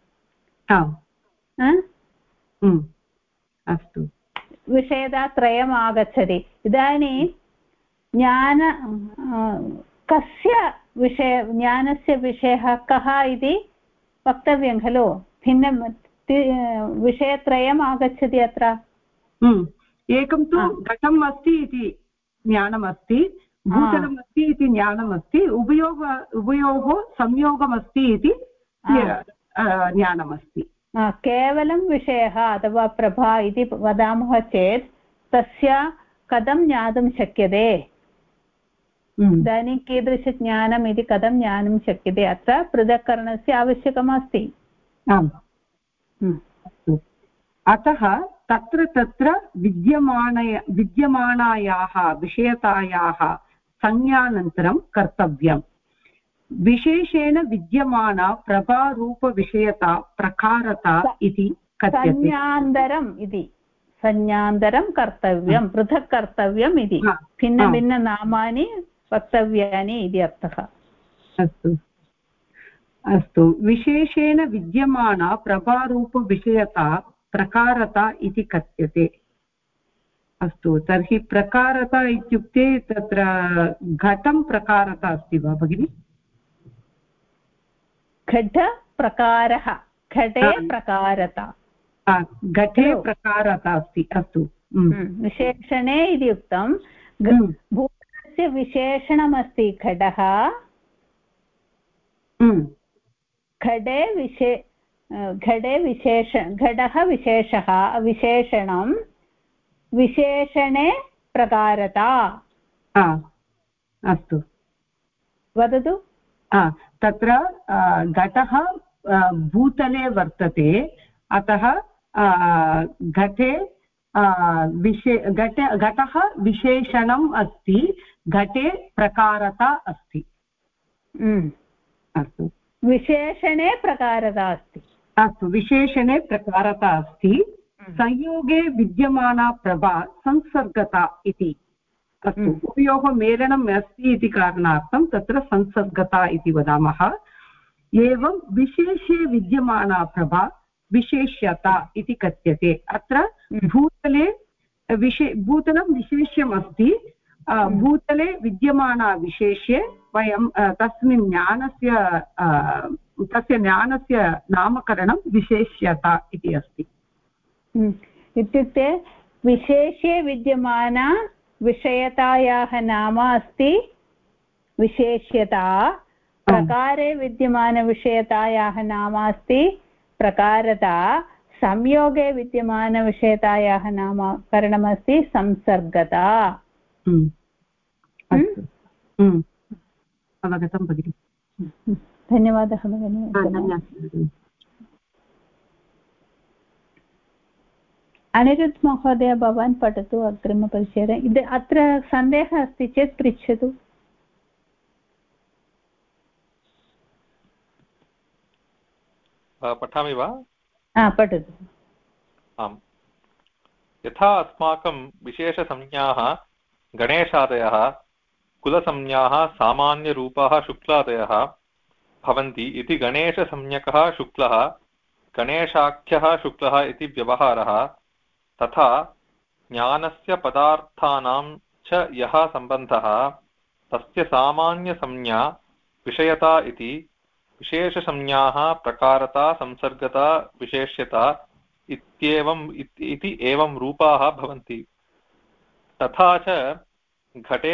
अस्तु विषयता त्रयम् आगच्छति इदानीं ज्ञानस्य विषयः कः इति वक्तव्यं खलु भिन्नं विषयत्रयम् आगच्छति अत्र एकं तु घटम् अस्ति इति ज्ञानमस्ति भूतलम् अस्ति इति ज्ञानमस्ति उभयोः संयोगमस्ति इति ज्ञानमस्ति केवलं विषयः अथवा प्रभा इति वदामः चेत् तस्य कथं ज्ञातुं शक्यते इदानीं कीदृशज्ञानम् इति कथं ज्ञातुं शक्यते अत्र पृथक्करणस्य आवश्यकमस्ति अतः तत्र तत्र विद्यमानायाः विषयतायाः संज्ञानन्तरं कर्तव्यम् विशेषेण विद्यमाना प्रभारूपविषयता प्रकारता इति कथ्यते संज्ञान्तरं कर्तव्यं पृथक् कर्तव्यम् इति भिन्नभिन्ननामानि वक्तव्यानि इति अर्थः अस्तु विशेषेण विद्यमाना प्रभारूपविषयता प्रकारता इति कथ्यते अस्तु तर्हि प्रकारता इत्युक्ते तत्र घटं प्रकारता अस्ति वा भगिनि घटप्रकारः घटे प्रकारता घटे प्रकारता अस्ति अस्तु विशेषणे इति उक्तं भूतस्य विशेषणमस्ति घटः घटः विशेषः विशेषणं विशेषणे प्रकारता अस्तु वदतु तत्र घटः भूतले वर्तते अतः घटे घटः विशेषणम् अस्ति घटे प्रकारता अस्ति अस्तु विशेषणे प्रकारता अस्ति अस्तु विशेषणे प्रकारता अस्ति संयोगे विद्यमाना प्रभा संसर्गता इति अस्तु उभयोः मेलनम् अस्ति इति कारणार्थं तत्र संसर्गता इति वदामः एवं विशेषे विद्यमाना प्रभा विशेष्यता इति कथ्यते अत्र भूतले भूतलं विशेष्यमस्ति भूतले विद्यमाना विशेष्ये वयं तस्मिन् ज्ञानस्य तस्य ज्ञानस्य नामकरणं विशेष्यता इति अस्ति इत्युक्ते विशेष्ये विद्यमाना विषयतायाः नाम अस्ति विशेष्यता प्रकारे विद्यमानविषयतायाः नाम अस्ति प्रकारता संयोगे विद्यमानविषयतायाः नामकरणमस्ति संसर्गता अवगतं भगिनि धन्यवादः भगिनि अनिरुद्ध महोदय भवान् पठतु अग्रिमपरिच्छेदे अत्र सन्देहः अस्ति चेत् पृच्छतु पठामि वा पठतु आम् यथा अस्माकं विशेषसंज्ञाः गणेशादयः कुलसंज्ञाः सामान्यरूपाः शुक्लादयः भवन्ति इति गणेशसंज्ञकः शुक्लः गणेशाख्यः शुक्लः इति व्यवहारः तथा ज्ञानस्य पदार्थानां च यः सम्बन्धः तस्य सामान्यसंज्ञा विषयता इति विशेषसंज्ञाः प्रकारता संसर्गता विशेष्यता इति एवं रूपाः भवन्ति तथा च घटे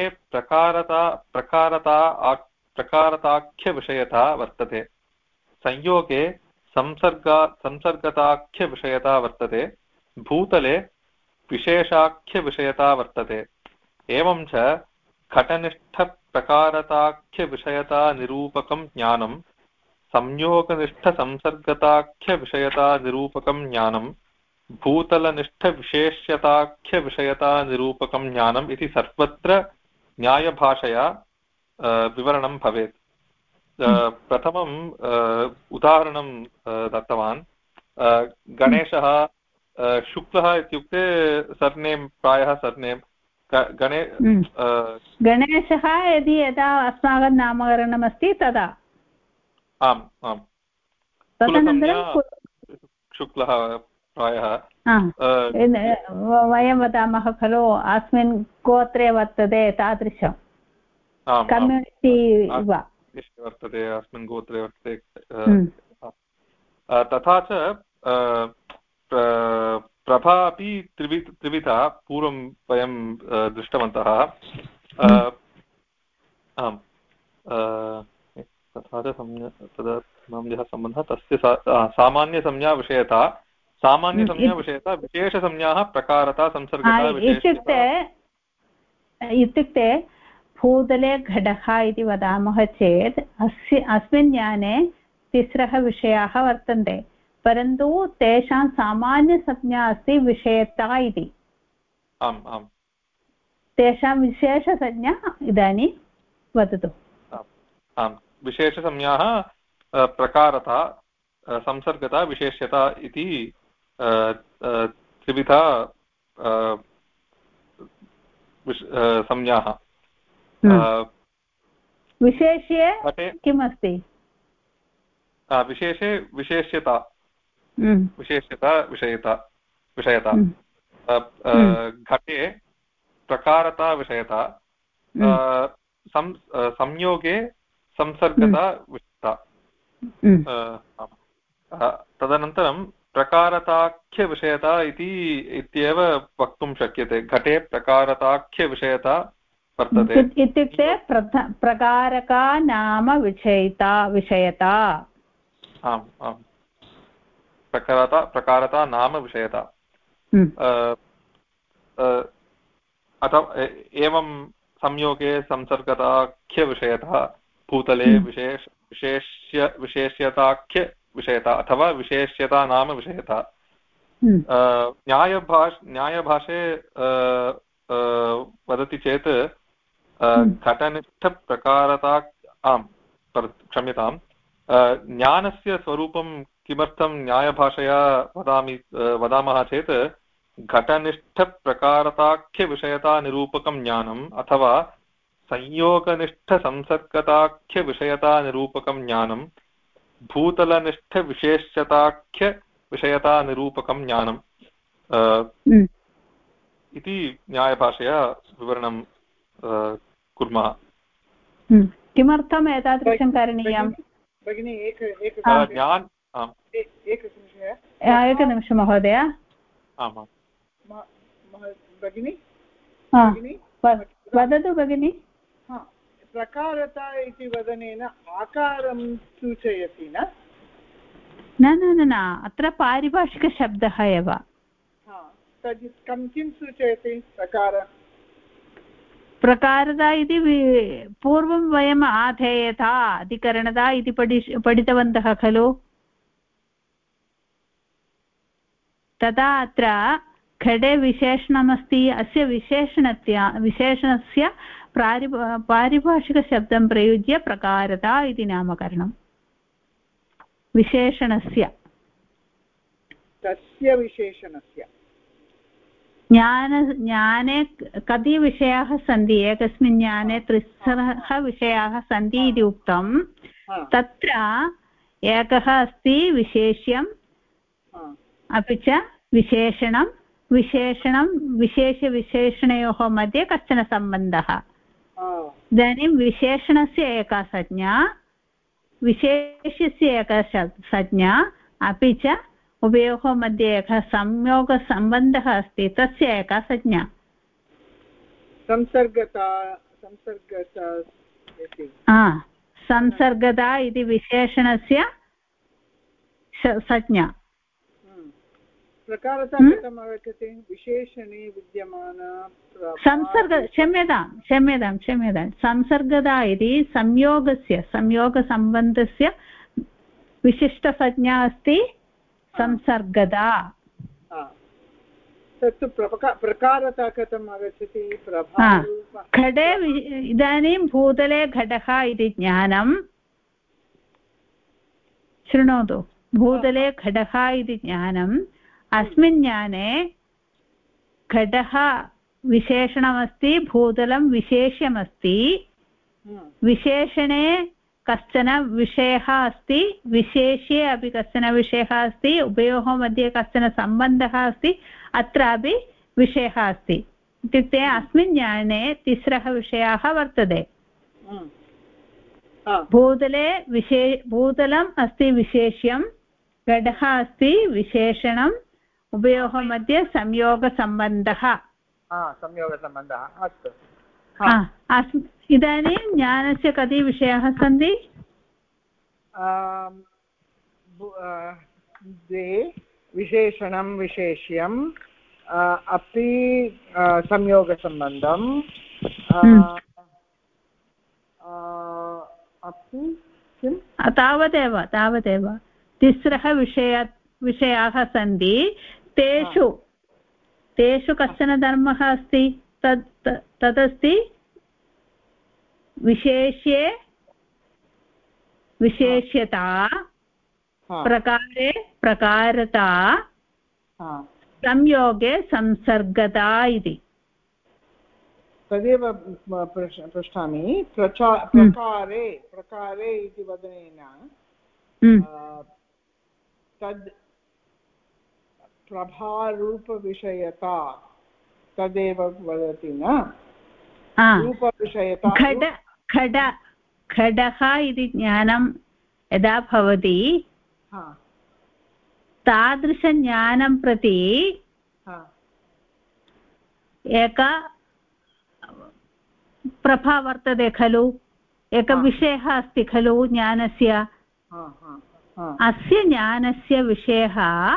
प्रकारताख्यविषयता वर्तते संयोगे संसर्गताख्यविषयता वर्तते भूतले विशेषाख्यविषयता वर्तते एवं च घटनिष्ठप्रकारताख्यविषयता निरूपकं ज्ञानं संयोगनिष्ठसंसर्गताख्यविषयता निरूपकं ज्ञानं भूतलनिष्ठविशेष्यताख्यविषयता निरूपकं ज्ञानम् इति सर्वत्र न्यायभाषया विवरणं भवेत् प्रथमम् उदाहरणं दत्तवान् गणेशः शुक्लः इत्युक्ते सर्नेम् प्रायः सर्नेम् गणेशः यदि यदा अस्माकं नामकरणमस्ति तदा आम् आम् शुक्लः प्रायः वयं वदामः खलु अस्मिन् गोत्रे वर्तते तादृशं कम्युनिटि वर्तते अस्मिन् गोत्रे वर्तते तथा च प्रभा अपि त्रिविधा पूर्वं वयं दृष्टवन्तः आम् तथा च तदर्थं सम्बन्धः तस्य सामान्यसंज्ञाविषयता सामान्यसंज्ञाविषयता विशेषसंज्ञाः प्रकारता संसर्गता विशेषता इत्युक्ते भूतले घटः इति वदामः चेत् अस्मिन् ज्ञाने तिस्रः विषयाः वर्तन्ते परन्तु तेषां सामान्यसंज्ञा अस्ति विषयता इति आम् आम् तेषां विशेषसंज्ञा इदानीं वदतु आम् विशेषसंज्ञाः प्रकारता संसर्गता विशेष्यता इति त्रिविधा संज्ञाः विशेष्ये किम् अस्ति विशेषे विशेष्यता विषयता घटे प्रकारता विषयता संयोगे संसर्गता विषयता तदनन्तरं प्रकारताख्यविषयता इत्येव वक्तुं शक्यते घटे प्रकारताख्यविषयता वर्तते इत्युक्ते प्रकारका नाम विषयता आम् आम् प्रकारता नाम विषयता अथवा एवं संयोगे संसर्गताख्यविषयता भूतले विशेष्यताख्यविषयता अथवा विशेष्यता नाम विषयता न्यायभाषे वदति चेत् घटनिष्ठप्रकारता क्षम्यतां ज्ञानस्य स्वरूपं किमर्थं न्यायभाषया वदामः चेत् घटनिष्ठप्रकारताख्यविषयतानिरूपकं ज्ञानम् अथवा संयोगनिष्ठसंसर्गताख्यविषयतानिरूपकं ज्ञानं भूतलनिष्ठविशेष्यताख्यविषयतानिरूपकं ज्ञानम् इति न्यायभाषया विवरणं कुर्मः किमर्थम् एतादृशं करणीयम् भगिनी एकनिमिषं महोदय आमां भगिनी वदतु भगिनि प्रकारता इति वदनेन आकारं सूचयति न अत्र पारिभाषिकशब्दः एव किं सूचयति प्रकारता इति पूर्वं वयम् आधेयता अधिकरणता इति पठितवन्तः खलु तदा अत्र घटे विशेषणमस्ति अस्य विशेषणस्य पारिभाषिकशब्दं प्रयुज्य प्रकारता इति नामकरणं विशेषणस्य तस्य विशेषणस्य ज्ञाने कति विषयाः सन्ति एकस्मिन् ज्ञाने त्रिस्रः विषयाः सन्ति इति उक्तं तत्र एकः अस्ति विशेष्यम् अपि च विशेषणं विशेषणयोः मध्ये कश्चन सम्बन्धः इदानीं विशेषणस्य एका संज्ञा विशेष्यस्य एका संज्ञा अपि च उभयोः मध्ये एकः संयोगसम्बन्धः अस्ति तस्य एका संज्ञा संसर्गता इति विशेषणस्य संज्ञा प्रकारता कथम् आगच्छति विशेषणे विद्यमान क्षम्यतां संसर्गता इति संयोगसम्बन्धस्य विशिष्टसंज्ञा अस्ति संसर्गता तत्तु प्रकारता कथम् आगच्छति घटे इदानीं भूतले घटः इति ज्ञानं शृणोतु भूतले घटः इति ज्ञानम् अस्मिन् ज्ञाने घटः विशेषणमस्ति भूतलं विशेष्यमस्ति विशेषणे कश्चन विषयः अस्ति विशेष्ये अपि कश्चन विषयः अस्ति उभयोः मध्ये कश्चन सम्बन्धः अस्ति अत्रापि विषयः अस्ति इत्युक्ते अस्मिन् ज्ञाने तिस्रः विषयाः वर्तते भूतलम् अस्ति विशेष्यं घटः अस्ति विशेषणम् उभयोः मध्ये संयोगसम्बन्धः अस्तु इदानीं ज्ञानस्य कति विषयाः सन्ति द्वे विशेषणं विशेष्यम् अपि संयोगसम्बन्धम् अपि किं तावदेव तिस्रः विषयाः सन्ति तेषु कश्चन धर्मः अस्ति तदस्ति विशेष्ये विशेष्यता प्रकारे प्रकारता संयोगे संसर्गता इति तदेव पृच्छामि प्रकारे इति वदनेन तद् प्रभारूपविषयता तदेव वदति न रूपविषयता खडः इति ज्ञानं यदा भवति तादृशज्ञानं प्रति एका प्रभा वर्तते खलु एकः विषयः अस्ति खलु ज्ञानस्य अस्य ज्ञानस्य विषयः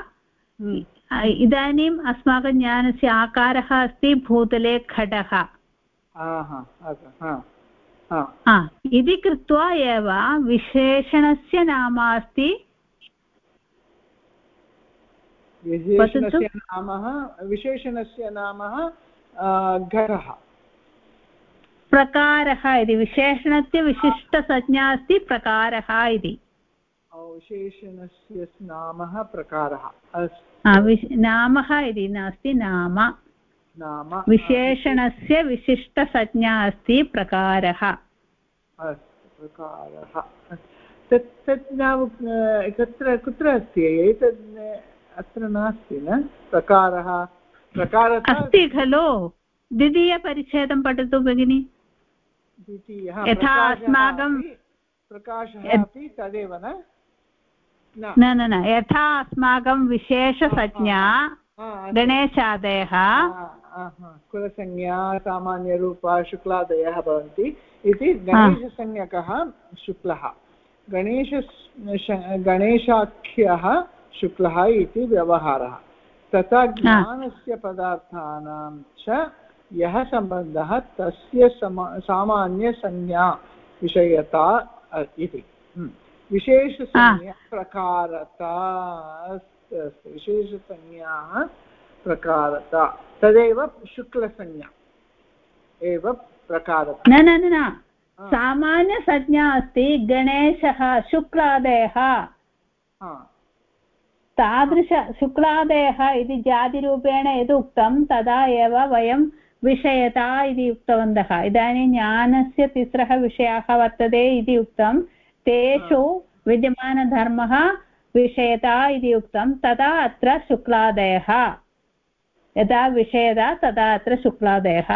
इदानीम् अस्माकं ज्ञानस्य आकारः अस्ति भूतले खडः इति कृत्वा एव विशेषणस्य नाम अस्ति विशेषणस्य नाम घटः प्रकारः इति विशेषणस्य विशिष्टसंज्ञा अस्ति प्रकारः इति विशेषणस्य नाम प्रकारः नामः इति नास्ति नाम विशेषणस्य विशिष्टसंज्ञा अस्ति प्रकारः तत् कुत्र अस्ति एतद् अत्र नास्ति न प्रकारः अस्ति खलु द्वितीयपरिच्छेदं पठतु भगिनि यथा अस्माकं प्रकाशः अपि तदेव न यथा अस्माकं विशेषसंज्ञा गणेशादयः कुलसंज्ञा सामान्यरूपा शुक्लादयः भवन्ति इति गणेशसंज्ञकः शुक्लः गणेशाख्यः शुक्लः इति व्यवहारः तथा ज्ञानस्य पदार्थानां च यः सम्बन्धः तस्य सामान्यसंज्ञा विषयता इति विशेषसंज्ञा प्रकारता विशेषसंज्ञाः प्रकारता तदेव शुक्लसंज्ञा एव प्रकारता न सामान्यसंज्ञा अस्ति गणेशः शुक्लादयः तादृश शुक्लादयः इति जातिरूपेण यद् उक्तं तदा एव वयं विषयता इति उक्तवन्तः इदानीं ज्ञानस्य तिस्रः विषयाः वर्तते इति उक्तं तेषु विद्यमानधर्मः विषयता इति उक्तं तदा अत्र शुक्लादयः यदा विषयता तदा अत्र शुक्लादयः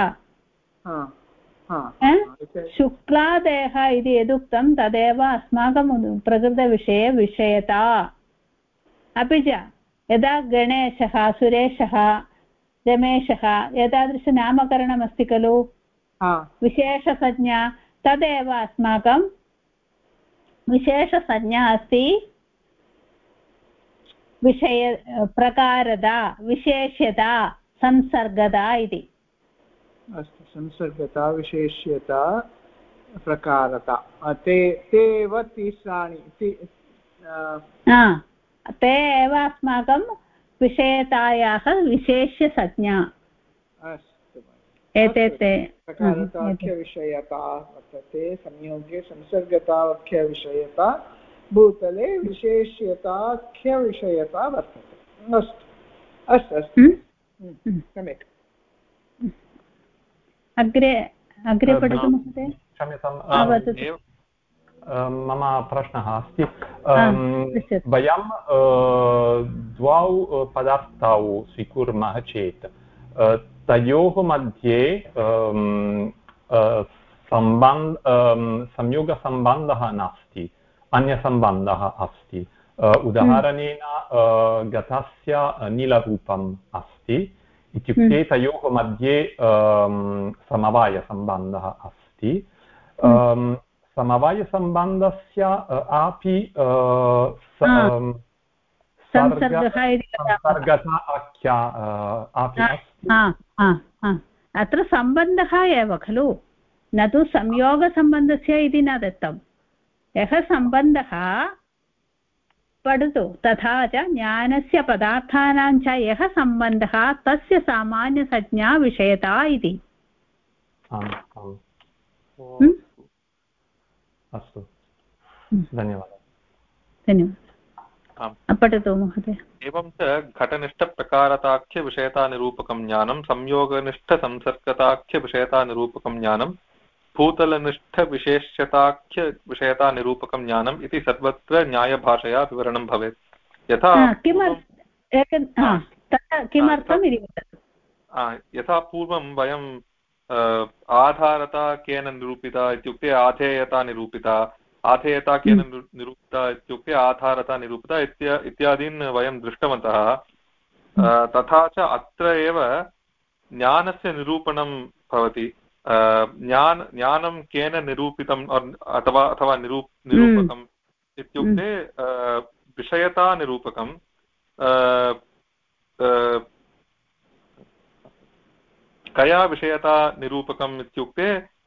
शुक्लादयः इति यदुक्तं तदेव अस्माकं प्रकृतविषये विषयता अपि च यदा गणेशः सुरेशः रमेशः एतादृशनामकरणमस्ति खलु विशेषसंज्ञा तदेव अस्माकं विशेषसंज्ञा अस्ति विषय प्रकारदा विशेष्यता संसर्गता इति अस्तु संसर्गता विशेष्यता प्रकारता ते एव तीस्राणि ते एव अस्माकं विषयतायाः विशेष्यसंज्ञा प्रकारताख्यविषयता वर्तते संयोगे संसर्गताख्यविषयता भूतले विशेष्यताख्यविषयता वर्तते अस्तु सम्यक् अग्रे पठतु महोदय क्षम्यतां मम प्रश्नः अस्ति वयं द्वौ पदार्थौ स्वीकुर्मः चेत् तयोः मध्ये संयोगसम्बन्धः नास्ति अन्यसम्बन्धः अस्ति उदाहरणेन घटस्य नीलरूपम् अस्ति इत्युक्ते तयोः मध्ये समवायसम्बन्धः अस्ति समवायसम्बन्धस्य अपि संसर्गः इति संसर्गता आख्या अपि अस्ति। अत्र सम्बन्धः एव खलु, न तु संयोगसम्बन्धस्य इति न दत्तं। यः सम्बन्धः पठतु, तथा च ज्ञानस्य पदार्थानां च यः सम्बन्धः तस्य सामान्यसंज्ञा विषयता इति। अस्तु, धन्यवादः। धन्यवादः। पठतु महोदय। एवं च घटनिष्ठप्रकारताख्यविषयतानिरूपकं ज्ञानं, संयोगनिष्ठसंसर्गताख्यविषयतानिरूपकं ज्ञानं, भूतलनिष्ठविशेष्यताख्यविषयतानिरूपकं ज्ञानम् इति सर्वत्र न्यायभाषया विवरणं भवेत्। यथा यथा पूर्वं वयं आधारता केन निरूपिता इत्युक्ते आधेयता निरूपिता, आधेयता केन निरूपिता इत्युक्ते आधारता निरूपिता इत्यादीन् वयं दृष्टवन्तः। तथा च अत्र एव ज्ञानस्य निरूपणं भवति। ज्ञानं केन निरूपितम् अथवा निरूपकम् इत्युक्ते विषयता निरूपकं, कया विषयता निरूपकम् इत्युक्ते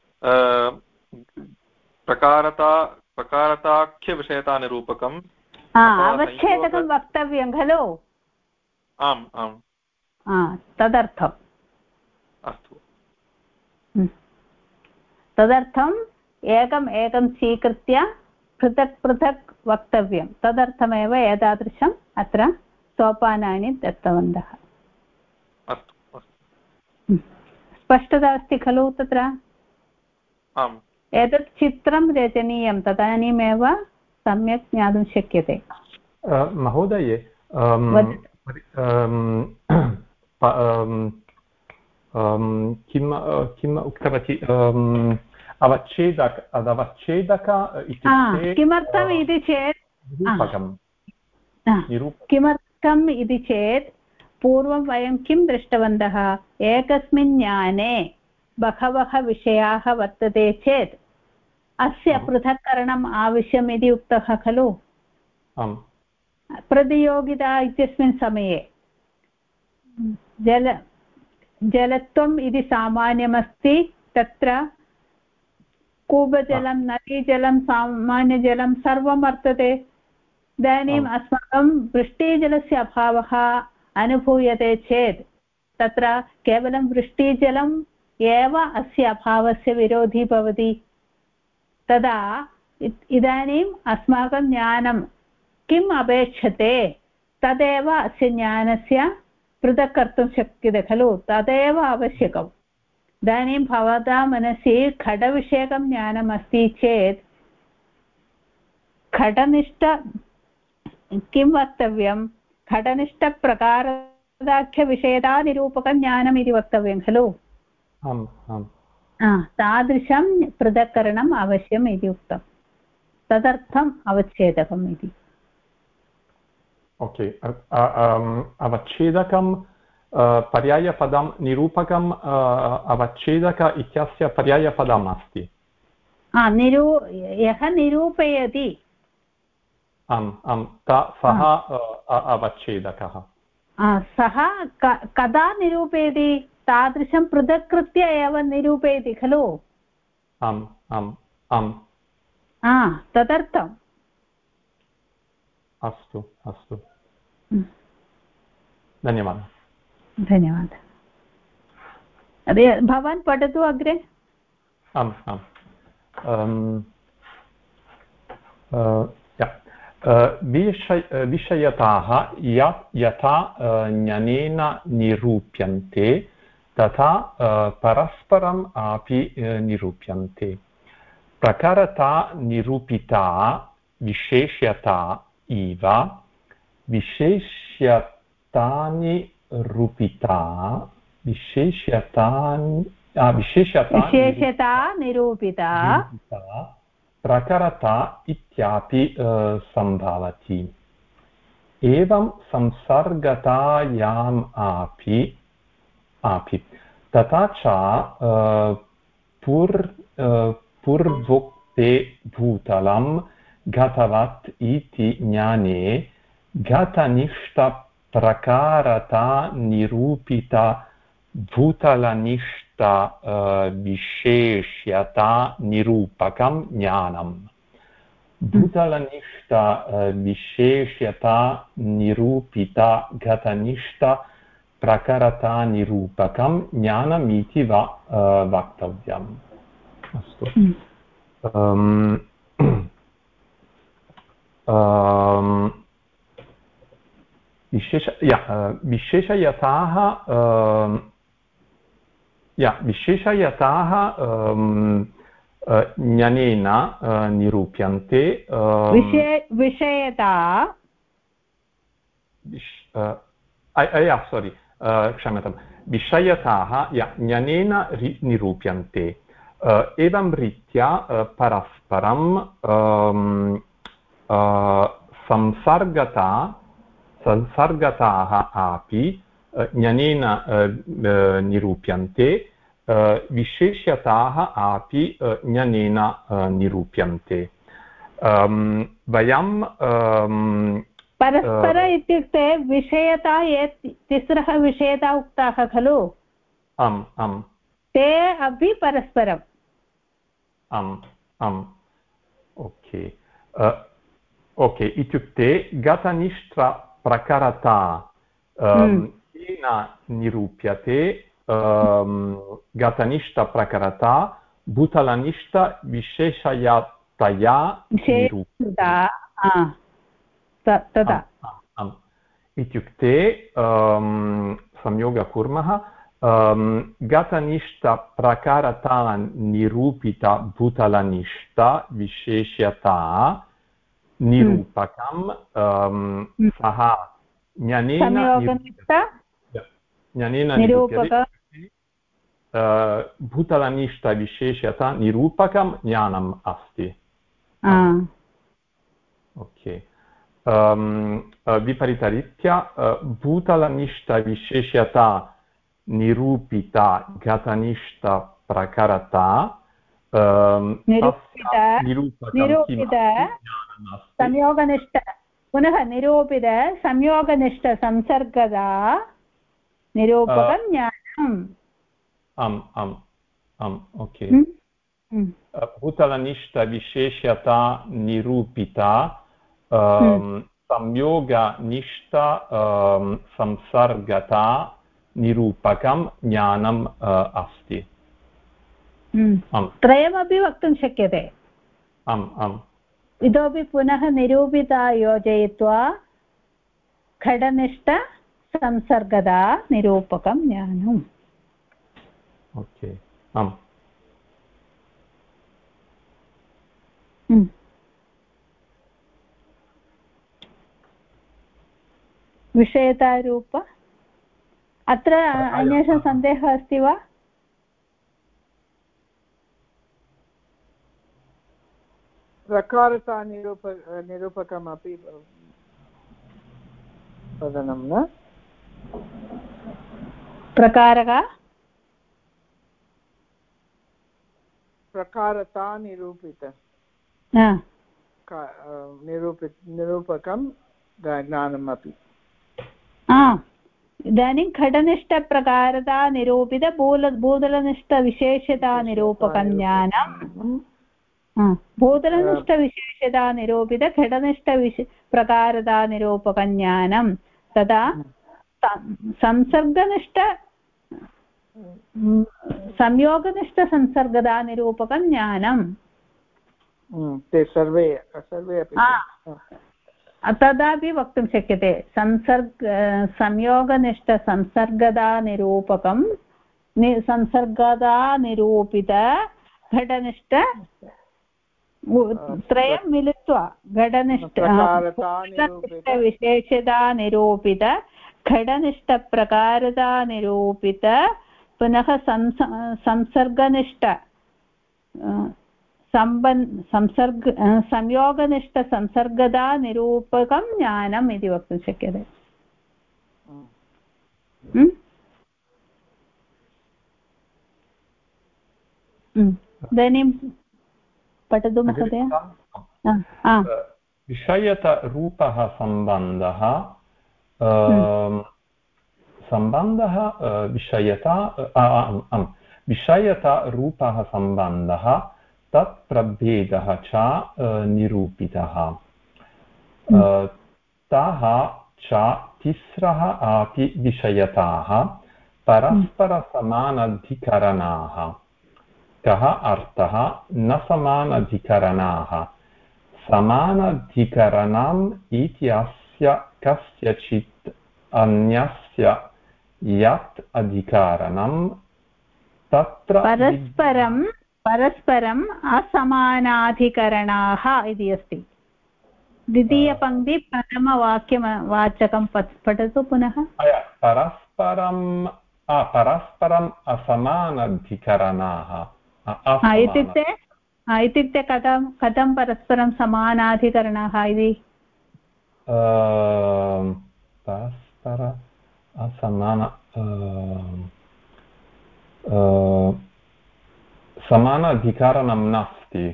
प्रकारताख्यविषयता निरूपकम्। अवच्छेदकं वक्तव्यं खलु? आम् आम्, तदर्थम्। अस्तु, तदर्थम् एकं स्वीकृत्य पृथक् पृथक् वक्तव्यं। तदर्थमेव एतादृशम् अत्र सोपानानि दत्तवन्तः। स्पष्टता अस्ति खलु तत्र? आम्। एतत् चित्रं रचनीयं, तदानीमेव सम्यक् ज्ञातुं शक्यते। महोदये, किम् उक्तवती? अवच्छेदक इत्युक्ते किमर्थम् इति चेत् किमर्थम् इति चेत् पूर्वं वयं किं दृष्टवन्तः? एकस्मिन् ज्ञाने बहवः विषयाः वर्तते चेत् अस्य पृथक्करणम् आवश्यम् इति उक्तः खलु? प्रतियोगिता इत्यस्मिन् समये जलत्वम् इति सामान्यमस्ति, तत्र कूपजलं, नदीजलं, सामान्यजलं सर्वं वर्तते। इदानीम् अस्माकं वृष्टिजलस्य अभावः अनुभूयते चेत् तत्र केवलं वृष्टिजलम् एव अस्य अभावस्य विरोधी भवति। तदा इदानीम् अस्माकं ज्ञानं किम् अपेक्षते तदेव अस्य ज्ञानस्य पृथक् कर्तुं शक्यते खलु? तदेव आवश्यकम्। इदानीं भवतां मनसि घटविषयकं ज्ञानम् अस्ति चेत् घटनिष्ठ किं वक्तव्यं? घटनिष्ठप्रकारदाख्यविषयतानिरूपकं ज्ञानम् इति वक्तव्यं खलु? तादृशं पृथक्करणम् अवश्यम् इति उक्तं। तदर्थम् अवच्छेदकम् इति। ओके, अवच्छेदकं पर्यायपदं, निरूपकम् अवच्छेदक इत्यस्य पर्यायपदम् अस्ति। यः निरूपयति सः अवच्छेदकः। सः कदा निरूपयति? तादृशं पृथक् कृत्य एव निरूपयति खलु? तदर्थम्। अस्तु अस्तु, धन्यवादः। धन्यवादः। भवान् पठतु अग्रे। आम् आम्। विषयताः यथा ज्ञानेन निरूप्यन्ते तथा परस्परम् अपि निरूप्यन्ते। प्रकारता निरूपिता विशेष्यता इव विशेष्यता निरूपिता प्रकारता इत्यापि सम्भवति। एवं संसर्गतायाम् अपि तथा च ते भूतलं गतवत् इति ज्ञाने गतनिष्ठप्रकारता निरूपिता भूतलनिष्ठ विशेष्यता निरूपकं ज्ञानम् भूतलनिष्ठ विशेष्यता निरूपिता गतनिष्ठ प्रकारता निरूपकं ज्ञानमिति वक्तव्यम् अस्तु विशेषयताः ज्ञानेन निरूप्यन्ते विषयता सोरि क्षम्यतां विषयताः ज्ञानेन निरूप्यन्ते एवं रीत्या परस्परं संसर्गताः अपि ज्ञानेन निरूप्यन्ते विशेष्यताः अपि ज्ञानेन निरूप्यन्ते वयं परस्पर इत्युक्ते विषयता ये तिस्रः विषयता उक्ताः खलु आम् आम् ते अपि परस्परम् आम् आम् ओके इत्युक्ते गतनिष्ठप्रकारता येन निरूप्यते गतनिष्ठप्रकारता भूतलनिष्ठविशेषयतया तदा इत्युक्ते संयोगं कुर्मः गतनिष्ठप्रकारता निरूपिता भूतलनिष्ठ विशेष्यता निरूपकं सः ज्ञानेन निरूप्यते भूतलनिष्ठविशेष्यता निरूपकं ज्ञानम् अस्ति ओके विपरीतरीत्या भूतलनिष्ठविशेष्यता निरूपिता गतनिष्ठप्रकारता संयोगनिष्ठ पुनः निरूपित संयोगनिष्ठ संसर्गदा निरूपकं ज्ञानम् आम् आम् आम् ओके भूतलनिष्ठविशेष्यता निरूपिता संयोगनिष्ठ संसर्गता निरूपकं ज्ञानम् अस्ति त्रयमपि वक्तुं शक्यते आम् आम् इतोपि पुनः निरूपिता योजयित्वा खडनिष्ठ संसर्गदा निरूपकं ज्ञानम् ओके आम् विषयतारूप अत्र अन्येषां सन्देहः अस्ति वा प्रकारता निरूपकमपि वदनं न प्रकारता निरूपकं ज्ञानमपि इदानीं घटनिष्ठप्रकारता निरूपित भूतलनिष्ठविशेषता निरूपकं ज्ञानं भूतलनिष्ठविशेषता निरूपित घटनिष्ठप्रकारता निरूपकं ज्ञानं तदा संसर्गनिष्ठ संयोगनिष्ठसंसर्गदा निरूपकं ज्ञानं ते सर्वे अपि तदापि वक्तुं शक्यते संयोगनिष्ठसंसर्गदा निरूपकं संसर्गदा निरूपित घटनिष्ठ त्रयं मिलित्वा घटनिष्ठविशेषदा निरूपित घटनिष्ठप्रकारदा निरूपित पुनः संसर्गनिष्ठ संयोगनिष्ठसंसर्गदा निरूपकं ज्ञानम् इति वक्तुं शक्यते इदानीं पठतु महोदय। विषयतरूपः सम्बन्धः विषयतरूपः सम्बन्धः तत्प्रभेदः च निरूपितः। ताः च तिस्रः अपि विषयताः परस्परसमानाधिकरणाः। कः अर्थः? न समानाधिकरणाः। समानाधिकरणम् इत्यस्य कस्यचित् अन्यस्य यत् अधिकरणं तत्र परस्परम् असमानाधिकरणाः इति अस्ति। द्वितीयपङ्क्ति प्रथमवाक्यवाचकं पठतु पुनः। परस्परम् असमानाधिकरणाः इत्युक्ते कथं परस्परं समानाधिकरणाः इति? परस्पर असमान समानाधिकरणं नास्ति।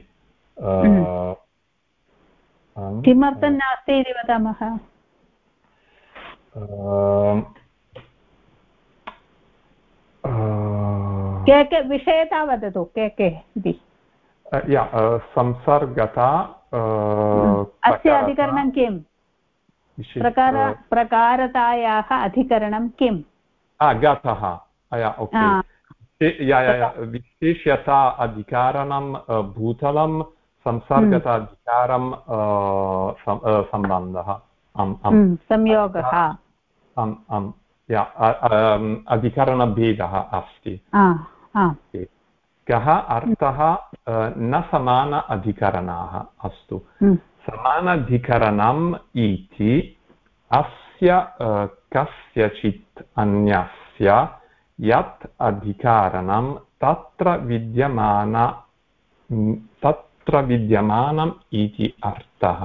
किमर्थं नास्ति इति वदामः? के विषयता वदतु के इति। संसर्गता अस्य अधिकरणं किम्? प्रकारतायाः अधिकरणं किम्? गतः। विशेष्यता अधिकरणं भूतलं, संसर्गताधिकारं सम्बन्धः संयोगः अधिकरणभेदः अस्ति। कः अर्थः? न समान अधिकरणाः। अस्तु, समानाधिकरणम् इति अस्य कस्यचित् अन्यस्य यत् अधिकरणं तत्र विद्यमानम् इति अर्थः।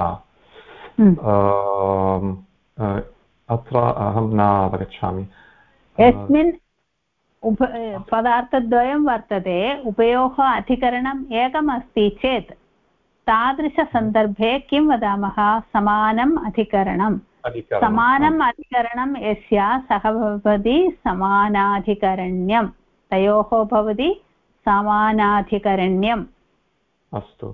अत्र अहं न अवगच्छामि। यस्मिन् पदार्थद्वयं वर्तते, उभयोः अधिकरणम् एकमस्ति चेत् तादृशसन्दर्भे किं वदामः? समानम् अधिकरणम्। समानम् अधिकरणं यस्य सः भवति समानाधिकरण्यं। तयोः भवति समानाधिकरण्यम्। अस्तु,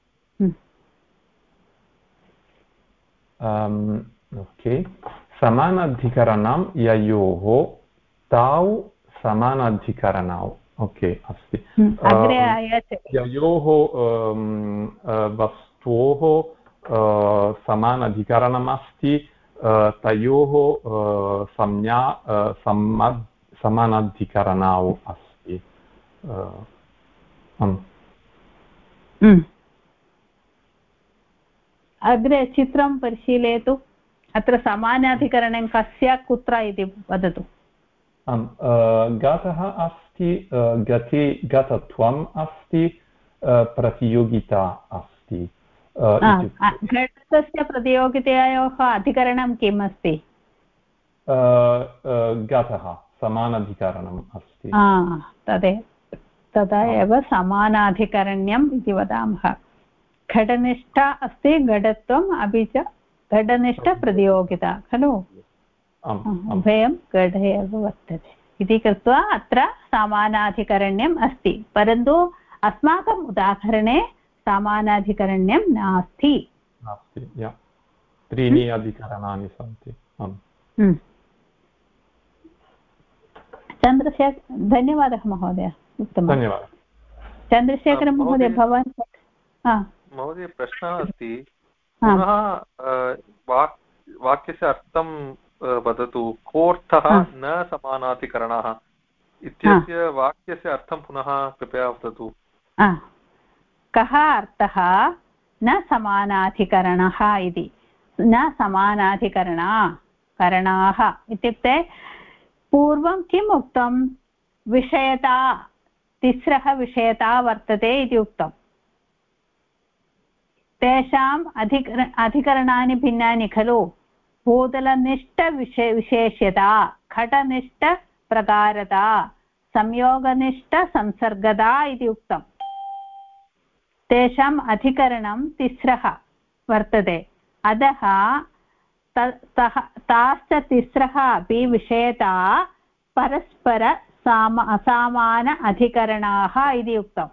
ओके। समानाधिकरणं ययोः तौ समानाधिकरणौ। ओके, अस्ति। ययोः वस्तोः समानाधिकरणम् अस्ति, तयोः समानाधिकरणौ अस्ति। अग्रे चित्रं परिशीलयतु। अत्र समानाधिकरणं कस्य कुत्र इति वदतु। गतः अस्ति, गते गतत्वम् अस्ति, प्रतियोगिता अस्ति। घटस्य प्रतियोगितायोः अधिकरणं किम् अस्ति? गतः समानाधिकरणम् अस्ति। तदा एव समानाधिकरण्यम् इति वदामः। घटनिष्ठा अस्ति घटत्वम्, अपि च घटनिष्ठप्रतियोगिता खलु। उभयं घटे एव वर्तते इति कृत्वा अत्र समानाधिकरण्यम् अस्ति। परन्तु अस्माकम् उदाहरणे समानाधिकरण्यं नास्ति। त्रीणि अधिकरणानि सन्ति। धन्यवादः महोदय, उत्तमं। धन्यवादः। चन्द्रशेखर महोदय, भवान्? महोदय, प्रश्नः अस्ति। पुनः वाक्यस्य अर्थं वदतु। कोऽर्थः न समानाधिकरणाः इत्यस्य वाक्यस्य अर्थं पुनः कृपया वदतु। कः अर्थः न समानाधिकरणः इति? न समानाधिकरणाः इत्युक्ते पूर्वं किम् उक्तं? विषयता, तिस्रः विषयता वर्तते इति उक्तम्। तेषाम् अधिकरणानि भिन्नानि खलु। भूतलनिष्ठविशेष्यता, घटनिष्ठप्रकारता, संयोगनिष्ठसंसर्गता इति उक्तम्। तेषाम् अधिकरणं तिस्रः वर्तते अतः ताश्च तिस्रः अपि विषयता परस्पर असमान अधिकरणाः इति उक्तम्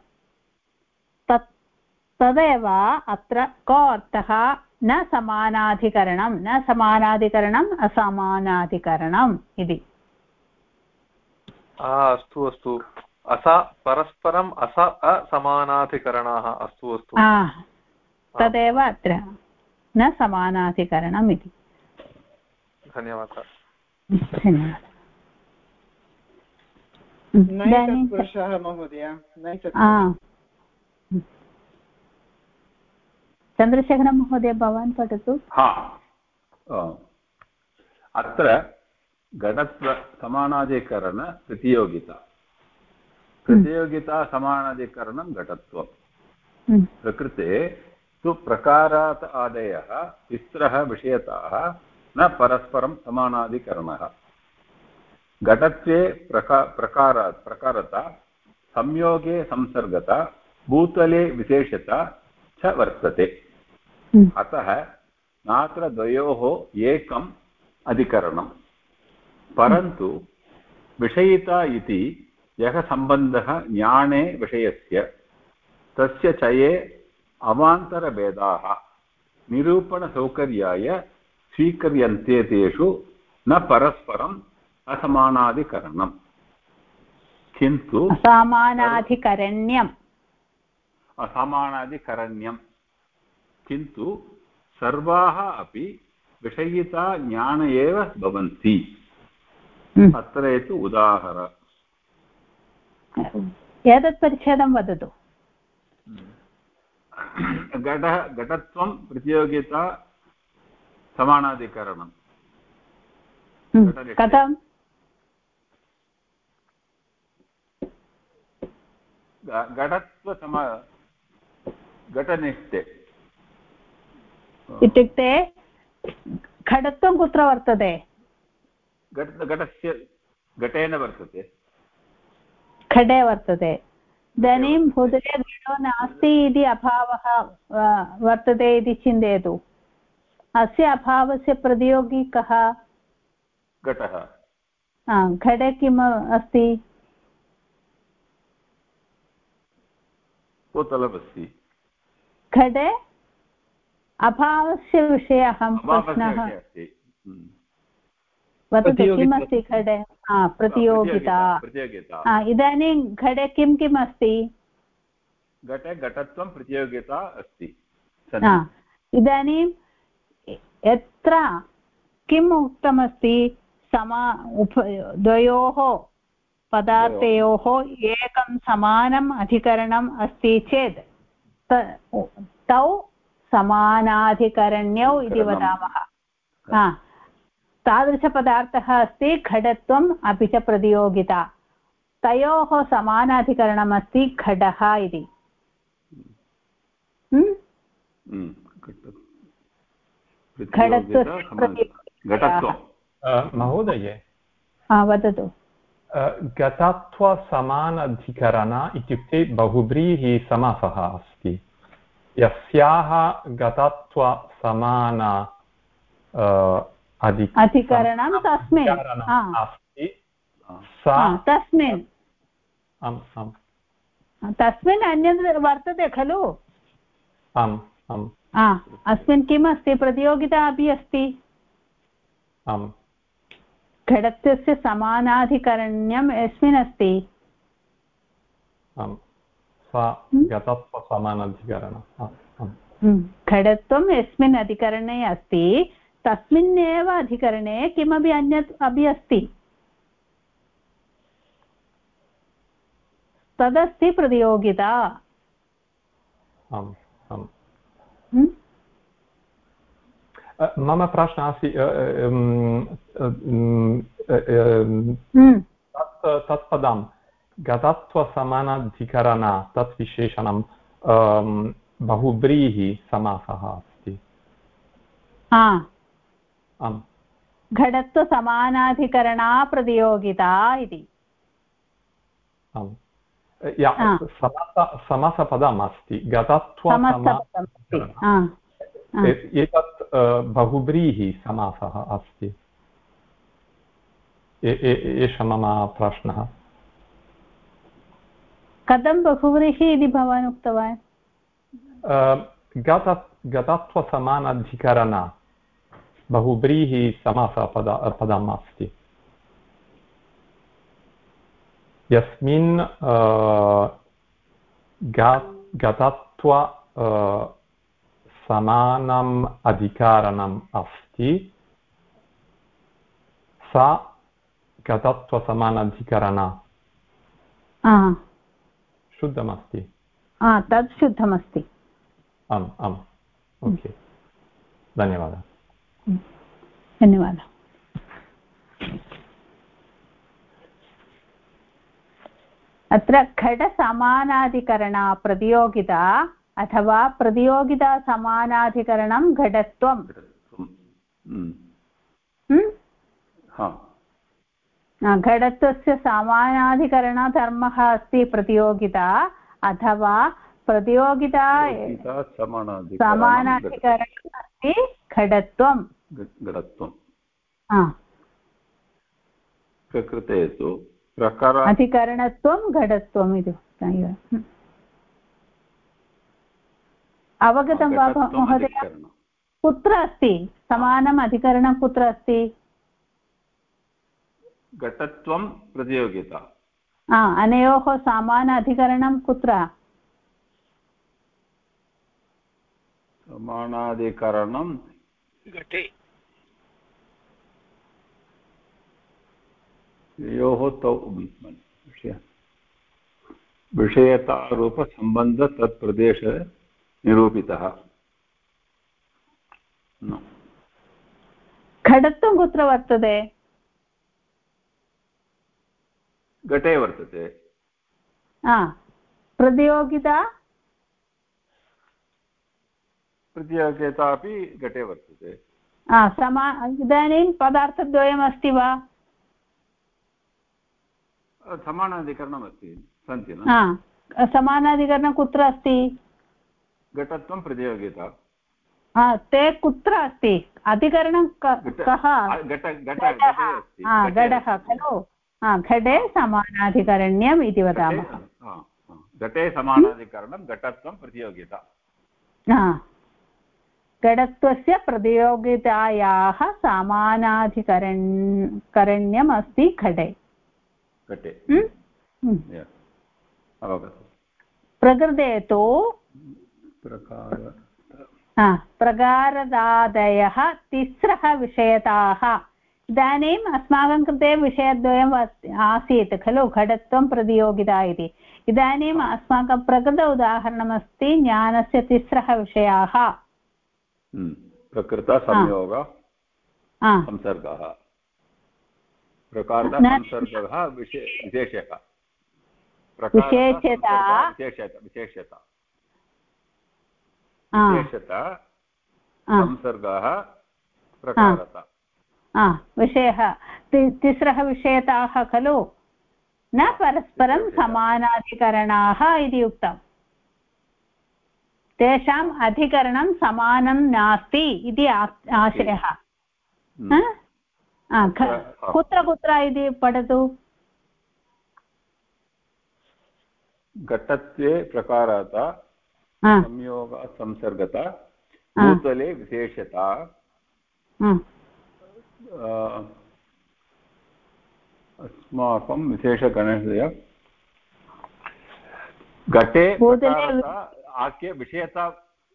तदेव अत्र को अर्थः न समानाधिकरणम् असमानाधिकरणम् इति अस्तु अस्तु परस्परम् असमानाधिकरणाः अस्तु अस्तु तदेव अत्र न समानाधिकरणम् इति धन्यवादः नैतत्पुरुषः महोदय चन्द्रशेखर महोदय भवान् पठतु अत्र घटत्व समानाधिकरण प्रतियोगिता समानाधिकरणं घटत्वं प्रकृते तु प्रकारात् आदयः तिस्रः विषयताः न परस्परं समानाधिकरणः घटत्वे प्रकारता संयोगे संसर्गता भूतले विशेषता च वर्तते अतः नात्र द्वयोः एकम् अधिकरणं परन्तु विषयिता इति यः सम्बन्धः ज्ञाने विषयस्य तस्य चये अवान्तरभेदाः निरूपणसौकर्याय स्वीक्रियन्ते तेषु न परस्परम् असमानाधिकरणम् किन्तु असामानाधिकरण्यं किन्तु सर्वाः अपि विषयिता ज्ञान एव भवन्ति अत्र तु उदाहरण एतत् परिच्छेदं वदतु घटत्वं प्रतियोगिता समानाधिकरणं कथं घटनिष्ठे इत्युक्ते घटत्वं कुत्र वर्तते घटेन वर्तते घटे वर्तते इदानीं भूतले घटो नास्ति इति अभावः वर्तते इति चिन्तयतु अस्य अभावस्य प्रतियोगी कः घटः घटे किम् अस्ति भूतलमस्ति घटे अभावस्य विषये अहं प्रश्नः वदतु किमस्ति घटे प्रतियोगिता इदानीं घटे किं किम् अस्ति घटे घटत्वं प्रतियोगिता अस्ति इदानीं यत्र किम् उक्तमस्ति द्वयोः पदार्थयोः एकं समानम् अधिकरणम् अस्ति चेत् तौ समानाधिकरण्यौ इति वदामः तादृशपदार्थः अस्ति घटत्वम् अपि च प्रतियोगिता तयोः समानाधिकरणमस्ति घटः इति महोदये वदतु घटत्वसमानाधिकरण इत्युक्ते बहुव्रीहि समासः अस्ति यस्याः घटत्वसमान अधिकरणं तस्मिन् अस्ति तस्मिन् अन्यत् वर्तते खलु अस्मिन् किम् अस्ति प्रतियोगिता अपि अस्ति घटत्वस्य समानाधिकरण्यं यस्मिन् अस्ति घटत्वं यस्मिन् अधिकरणे अस्ति तस्मिन्नेव अधिकरणे किमपि अन्यत् अपि अस्ति तदस्ति प्रतियोगिता मम प्रश्नः अस्ति तत् पदं घटत्वसमानाधिकरण तत् विशेषणं बहुव्रीहि समासः अस्ति घटत्वसमानाधिकरणा प्रतियोगिता इति समासपदम् अस्ति गतत्व एतत् बहुव्रीहि समासः अस्ति एष मम प्रश्नः कथं बहुव्रीहि इति भवान् उक्तवान् गतत्वसमानाधिकरण बहुव्रीहि समासपदम् अस्ति यस्मिन् गतत्व समानम् अधिकरणम् अस्ति सा गतत्वसमानाधिकरण शुद्धमस्ति तत् शुद्धमस्ति आम् आम् ओके धन्यवादः धन्यवादः अत्र घटसमानाधिकरण प्रतियोगिता अथवा प्रतियोगितासमानाधिकरणं घटत्वं घटत्वस्य समानाधिकरणधर्मः अस्ति प्रतियोगिता अथवा प्रतियोगिता समानाधिकरणम् अस्ति घटत्वं प्रकृते तु अधिकरणत्वं घटत्वम् इति अवगतं वा महोदय कुत्र अस्ति समानम् अधिकरणं कुत्र अस्ति घटत्वं प्रतियोगिता अनयोः समान अधिकरणं कुत्र समानाधिकरणं घटे योः तौ विषयतारूपसम्बन्ध तत्प्रदेश निरूपितः घटत्वं कुत्र वर्तते घटे वर्तते प्रतियोगिता अपि घटे वर्तते इदानीं पदार्थद्वयमस्ति वा समानाधिकरणम् अस्ति सन्ति न समानाधिकरणं कुत्र अस्ति घटत्वं प्रतियोगिता ते कुत्र अस्ति अधिकरणं कः घटः खलु घटे समानाधिकरण्यम् इति वदामः घटे समानाधिकरणं घटत्वं प्रतियोगिता घटत्वस्य प्रतियोगितायाः समानाधिकरण्यम् अस्ति घटे प्रकृते तु प्रकारदादयः तिस्रः विषयताः इदानीम् अस्माकं कृते विषयद्वयम् आसीत् खलु घटत्वं प्रतियोगिता इति इदानीम् अस्माकं प्रकृत उदाहरणमस्ति ज्ञानस्य तिस्रः विषयाः प्रकृत संयोग संसर्गः प्रकारः संसर्गः विशेषः विशेषता संसर्गः प्रकारता विषयः तिस्रः विषयताः खलु न परस्परं समानाधिकरणाः इति उक्तम् तेषाम् अधिकरणं समानं नास्ति इति आशयः कुत्र कुत्र इति पठतु घटत्वे प्रकारता संयोग संसर्गता भूतले विशेषता अस्माकं विशेषगणस्य घटे आख्य विषयता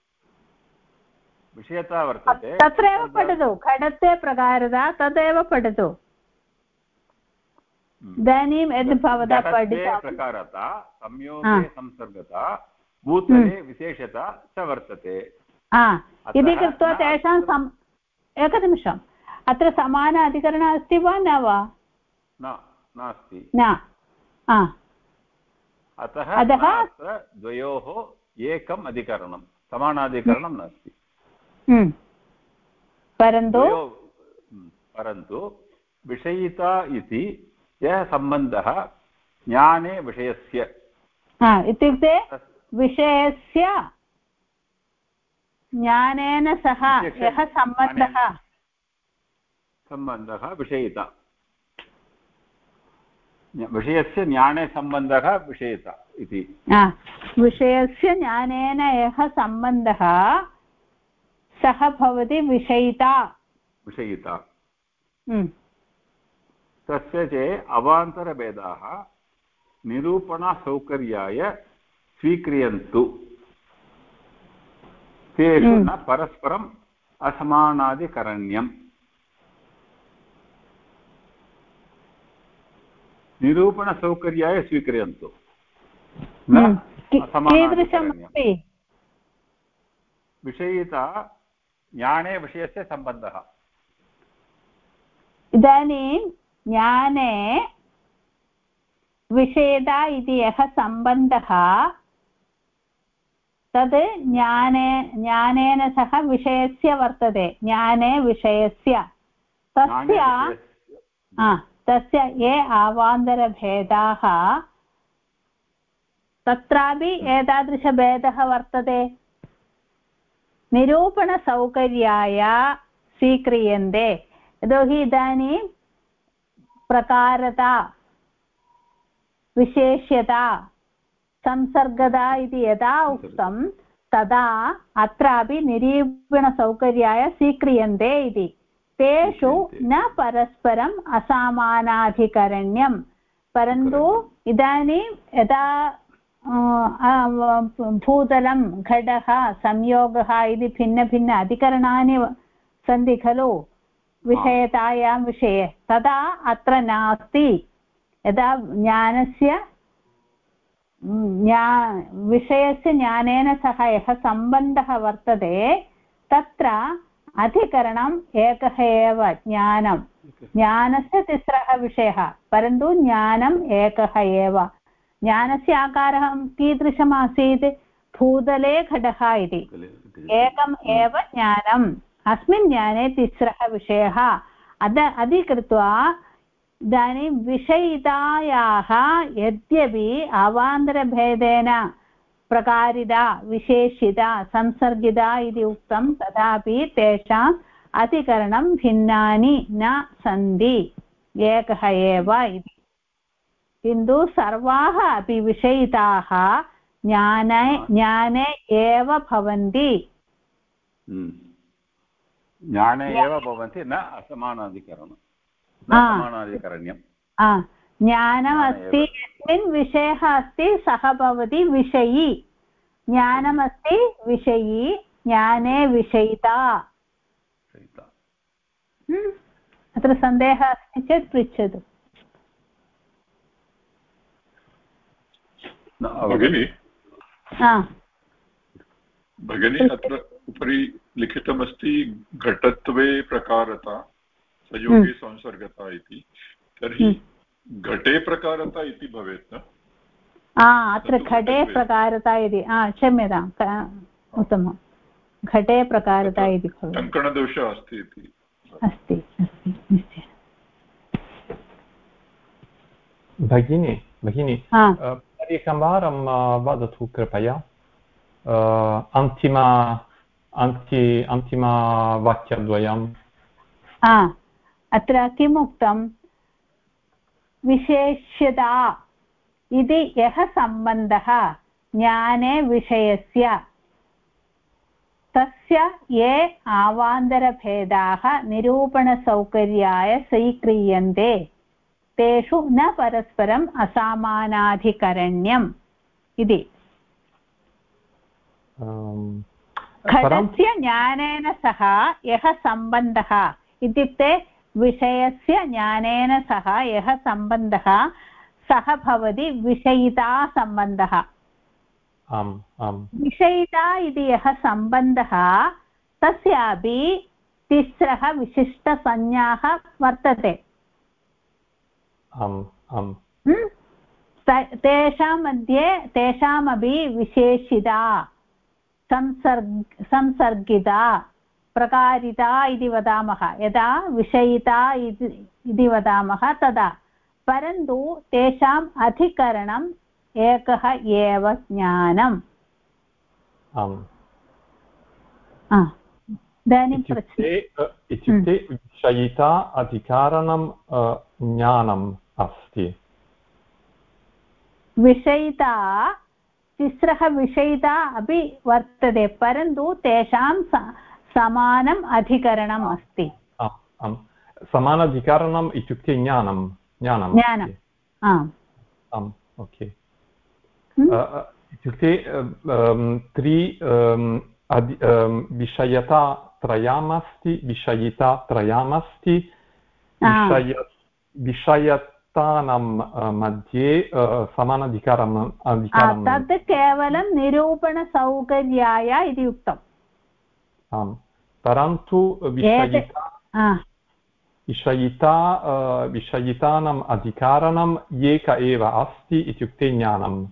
वर्तते तत्रैव पठतु घटत्वे प्रकारता तदेव पठतु इदानीं यद् भवता पठितं प्रकारता संयोगे संसर्गता भूतले विशेषता च वर्तते इति कृत्वा तेषां एकनिमिषम् अत्र समान अधिकरणम् अस्ति वा न वा नास्ति न अतः अत्र द्वयोः एकम् अधिकरणं समानाधिकरणं नास्ति परन्तु विषयिता इति यः सम्बन्धः ज्ञाने विषयस्य इत्युक्ते विषयस्य ज्ञानेन सह यः सम्बन्धः विषयिता विषयस्य ज्ञाने सम्बन्धः विषयिता इति विषयस्य ज्ञानेन यः सम्बन्धः सः भवति विषयिता तस्य च अवान्तरभेदाः निरूपणसौकर्याय स्वीक्रियन्तु तेषु न परस्परम् असमानादिकरण्यम् निरूपणसौकर्याय स्वीक्रियन्तु न असमानादिकरण्यम् विषयिता ज्ञाने विषयस्य सम्बन्धः इदानीं ज्ञाने विषयिता इति यः सम्बन्धः तद् ज्ञानेन सह विषयस्य वर्तते ज्ञाने विषयस्य तस्य ये अवान्तरभेदाः तत्रापि एतादृशभेदः वर्तते निरूपणसौकर्याय स्वीक्रियन्ते यतोहि इदानीं प्रकारता विशेष्यता संसर्गता इति यदा उक्तं तदा अत्रापि निरूपणसौकर्याय स्वीक्रियन्ते इति तेषु न परस्परम् असमानाधिकरण्यं परन्तु इदानीं यदा भूतलं घटः संयोगः इति भिन्नभिन्न अधिकरणानि सन्ति खलु विषयतायां विषये तदा अत्र नास्ति यदा ज्ञानस्य विषयस्य ज्ञानेन सह यः सम्बन्धः वर्तते तत्र अधिकरणम् एकः एव ज्ञानस्य तिस्रः विषयः परन्तु ज्ञानम् एकः एव ज्ञानस्य आकारः कीदृशमासीत् भूतले घटः इति एकम् एव ज्ञानम् अस्मिन् ज्ञाने तिस्रः विषयः अधिकृत्वा इदानीं विषयितायाः यद्यपि अवान्तरभेदेन प्रकारिता विशेषिता संसर्गिता इति उक्तं तथापि तेषाम् अधिकरणं भिन्नानि न सन्ति एकः एव इति किन्तु सर्वाः अपि विषयिताः ज्ञाने एव भवन्ति ज्ञाने एव भवन्ति न असमानाधिकरणं ज्ञानमस्ति यस्मिन् विषयः अस्ति सः भवति विषयी ज्ञानमस्ति विषयी ज्ञाने विषयिता अत्र सन्देहः अस्ति चेत् पृच्छतु भगिनी अत्र उपरि लिखितमस्ति घटत्वे प्रकारता संयोगे संसर्गता इति तर्हि घटे प्रकारता इति भवेत् न अत्र घटे प्रकारता इति क्षम्यताम् उत्तमं घटे प्रकारता इति भवति टङ्कणदोषः अस्ति इति अस्ति निश्चयेन भगिनी एकवारं वदतु कृपया अन्तिमवाक्यद्वयम् अत्र किम् उक्तं विशेष्यता इति यः सम्बन्धः ज्ञाने विषयस्य तस्य ये अवान्तरभेदाः निरूपणसौकर्याय स्वीक्रियन्ते तेषु न परस्परम् असामानाधिकरण्यम् इति घटस्य ज्ञानेन सह यः सम्बन्धः इत्युक्ते विषयस्य ज्ञानेन सह यः सम्बन्धः सः भवति विषयितासम्बन्धः विषयिता इति यः सम्बन्धः तस्यापि तिस्रः विशिष्टसंज्ञाः वर्तते तेषां मध्ये तेषामपि विशेषिता संसर्गिता प्रकारिता इति वदामः यदा विषयिता इति वदामः तदा परन्तु तेषाम् अधिकरणं एकः एव ज्ञानम् आम् इदानीं प्रश्ने इत्युक्ते विषयिता अधिकारणं ज्ञानम् अस्ति विषयिता तिस्रः विषयिता अपि वर्तते परन्तु तेषां समानम् अधिकरणम् अस्ति समानाधिकरणम् इत्युक्ते ज्ञानम् आम् ओके इत्युक्ते विषयता त्रयमस्ति विषयिता त्रयमस्ति विषयतानां मध्ये समानाधिकारं तत् केवलं निरूपणसौकर्याय इति उक्तम् आम् परन्तु विषयितानाम् अधिकारणम् एक एव अस्ति इत्युक्ते ज्ञानम्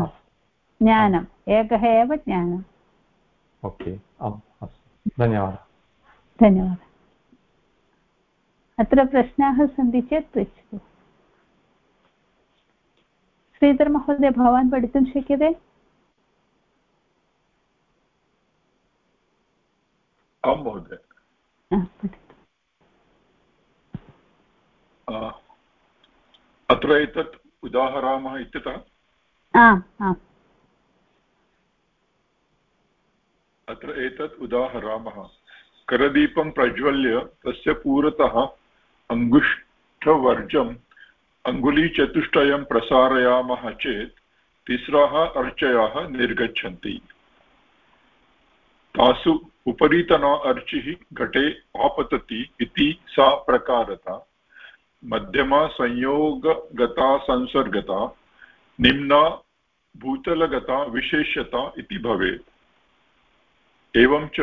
एकः एव ज्ञानम् ओके आम् अस्तु धन्यवादः अत्र प्रश्नाः सन्ति चेत् पृच्छतु श्रीधर महोदय भवान् पठितुं शक्यते आं महोदय अत्र एतत् उदाहरामः इत्यतः अत्र एतत् उदाहरामः करदीपं प्रज्वल्य तस्य पुरतः अङ्गुष्ठवर्जम् अङ्गुलीचतुष्टयं प्रसारयामः चेत् तिस्रः अर्चयः निर्गच्छन्ति तासु उपरितना अर्चिः घटे आपतति इति सा प्रकारता मध्यमा संयोगगता संसर्गता निम्ना भूतलगता विशेष्यता इति भवेत् एवं च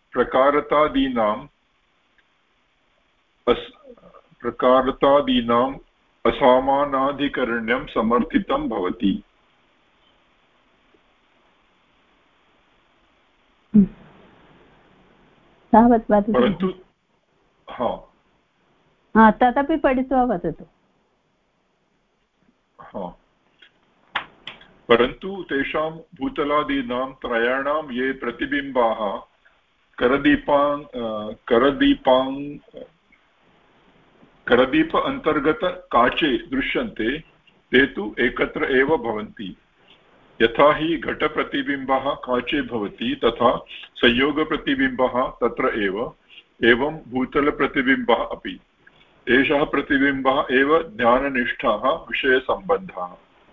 प्रकारतादीनाम् असामानाधिकरण्यं समर्थितं भवति परन्तु तदपि पठित्वा वदतु परन्तु तेषां भूतलादीनां त्रयाणां ये प्रतिबिम्बाः करदीप अन्तर्गतकाचे दृश्यन्ते ते तु एकत्र एव भवन्ति यथा हि घटप्रतिबिम्बः काचे भवति तथा संयोगप्रतिबिम्बः तत्र एवं भूतलप्रतिबिम्बः अपि एषः प्रतिबिम्बः एव ज्ञाननिष्ठः विषयसम्बन्धः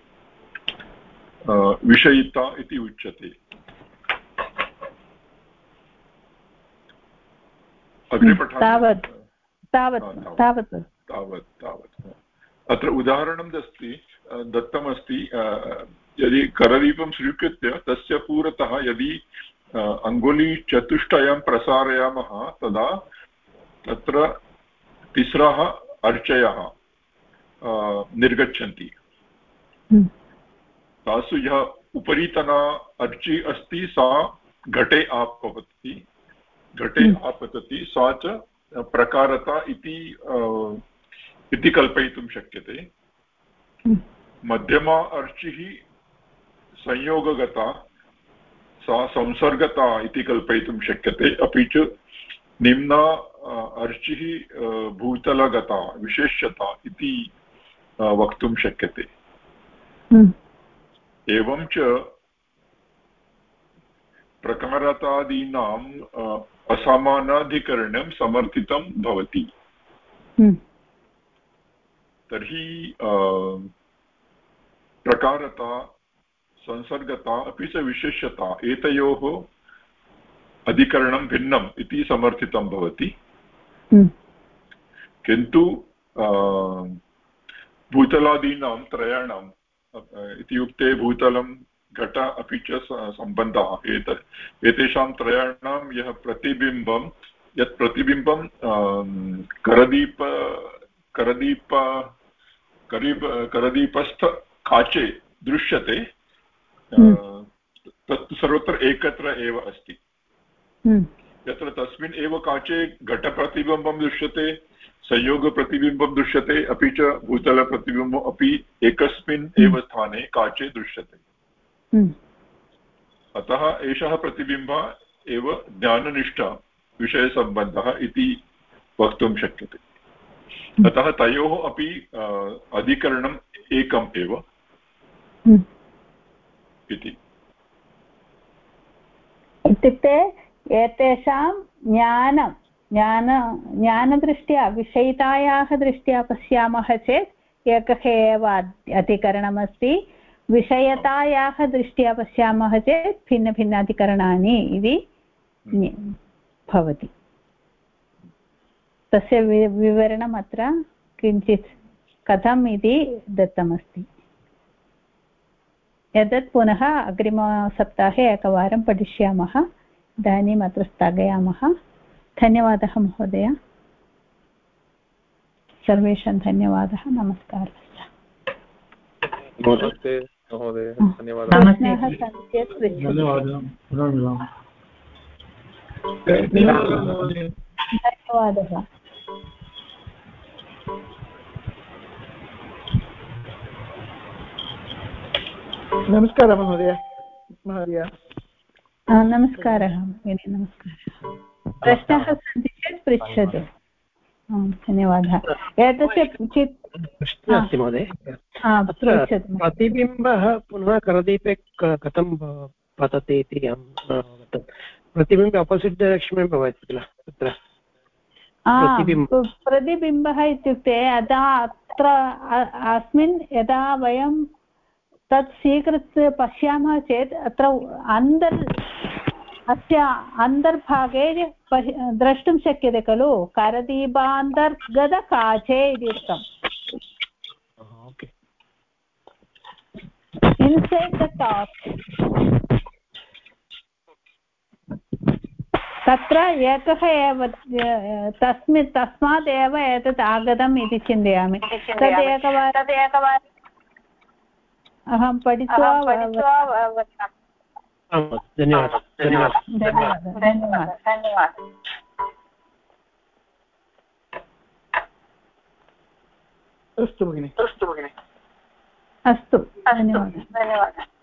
विषयिता इति उच्यते अग्रे पठामि तावत् अत्र उदाहरणं दत्तमस्ति यदि करदीपं स्वीकृत्य तस्य पुरतः यदि अङ्गुलीचतुष्टयं प्रसारयामः तदा तत्र तिस्रः अर्चयः निर्गच्छन्ति तासु यः उपरितना अर्ची अस्ति सा घटे आपतति सा च प्रकारता इति कल्पयितुं शक्यते मध्यमा अर्चिः संयोगगता सा संसर्गता इति कल्पयितुं शक्यते अपि च निम्ना अर्चिः भूतलगता विशेष्यता इति वक्तुं शक्यते एवं च प्रकारतादीनाम् असामानाधिकरणं समर्थितं भवति तर्हि प्रकारता संसर्गता अपि च विशेष्यता एतयोः अधिकरणं भिन्नम् इति समर्थितं भवति किन्तु भूतलादीनां त्रयाणाम् इत्युक्ते भूतलं घट अपि च सम्बन्धः एतेषां त्रयाणां यः प्रतिबिम्बं यत् प्रतिबिम्बं करदीपस्थ काचे दृश्यते तत् सर्वत्र एकत्र एव अस्ति यत्र तस्मिन् एव काचे घटप्रतिबिम्बं दृश्यते संयोगप्रतिबिम्बं दृश्यते अपि च भूतलप्रतिबिम्बम् अपि एकस्मिन् एव स्थाने काचे दृश्यते। अतः एषः प्रतिबिम्बः एव ज्ञाननिष्ठः विषयसम्बन्धः इति वक्तुं शक्यते। अतः तयोः अपि अधिकरणम् एकम् एव इति। इत्युक्ते एतेषां ज्ञानदृष्ट्या विषयितायाः दृष्ट्या पश्यामः चेत् एकः एव अधिकरणमस्ति, विषयतायाः दृष्ट्या पश्यामः चेत् भिन्नभिन्नाधिकरणानि इति भवति। तस्य विवरणम् अत्र किञ्चित् कथम् इति दत्तमस्ति। एतत् पुनः अग्रिमसप्ताहे एकवारं पठिष्यामः। इदानीम् अत्र स्थगयामः। धन्यवादः महोदय। सर्वेषां धन्यवादः। नमस्कारः। नमस्ते महोदय, धन्यवादः। प्रश्नाः सन्ति चेत् पृच्छतु। धन्यवादः। नमस्कारः महोदय। नमस्कारः भगिनी, नमस्कारः। प्रश्नाः सन्ति चेत् पृच्छतु। धन्यवादः। एतस्य प्रश्नः अस्ति महोदय। प्रतिबिम्बः पुनः करदीपे कथं पतति इति अहं प्रतिबिम्ब अपोसिट् डैरेक्षन् भवति किल तत्र प्रतिबिम्बः इत्युक्ते यदा अत्र अस्मिन् यदा वयं तत् स्वीकृत्य पश्यामः चेत् अत्र अस्य अन्तर्भागे द्रष्टुं शक्यते खलु, करदीपान्तर्गतकाचे इति उक्तम्। इन्सैड् द टाप् तत्र एकः एव तस्मात् एव एतत् आगतम् इति चिन्तयामि। तद् एकवारम् अहं पठित्वा धन्यवादः। अस्तु भगिनि। अस्तु, धन्यवादः।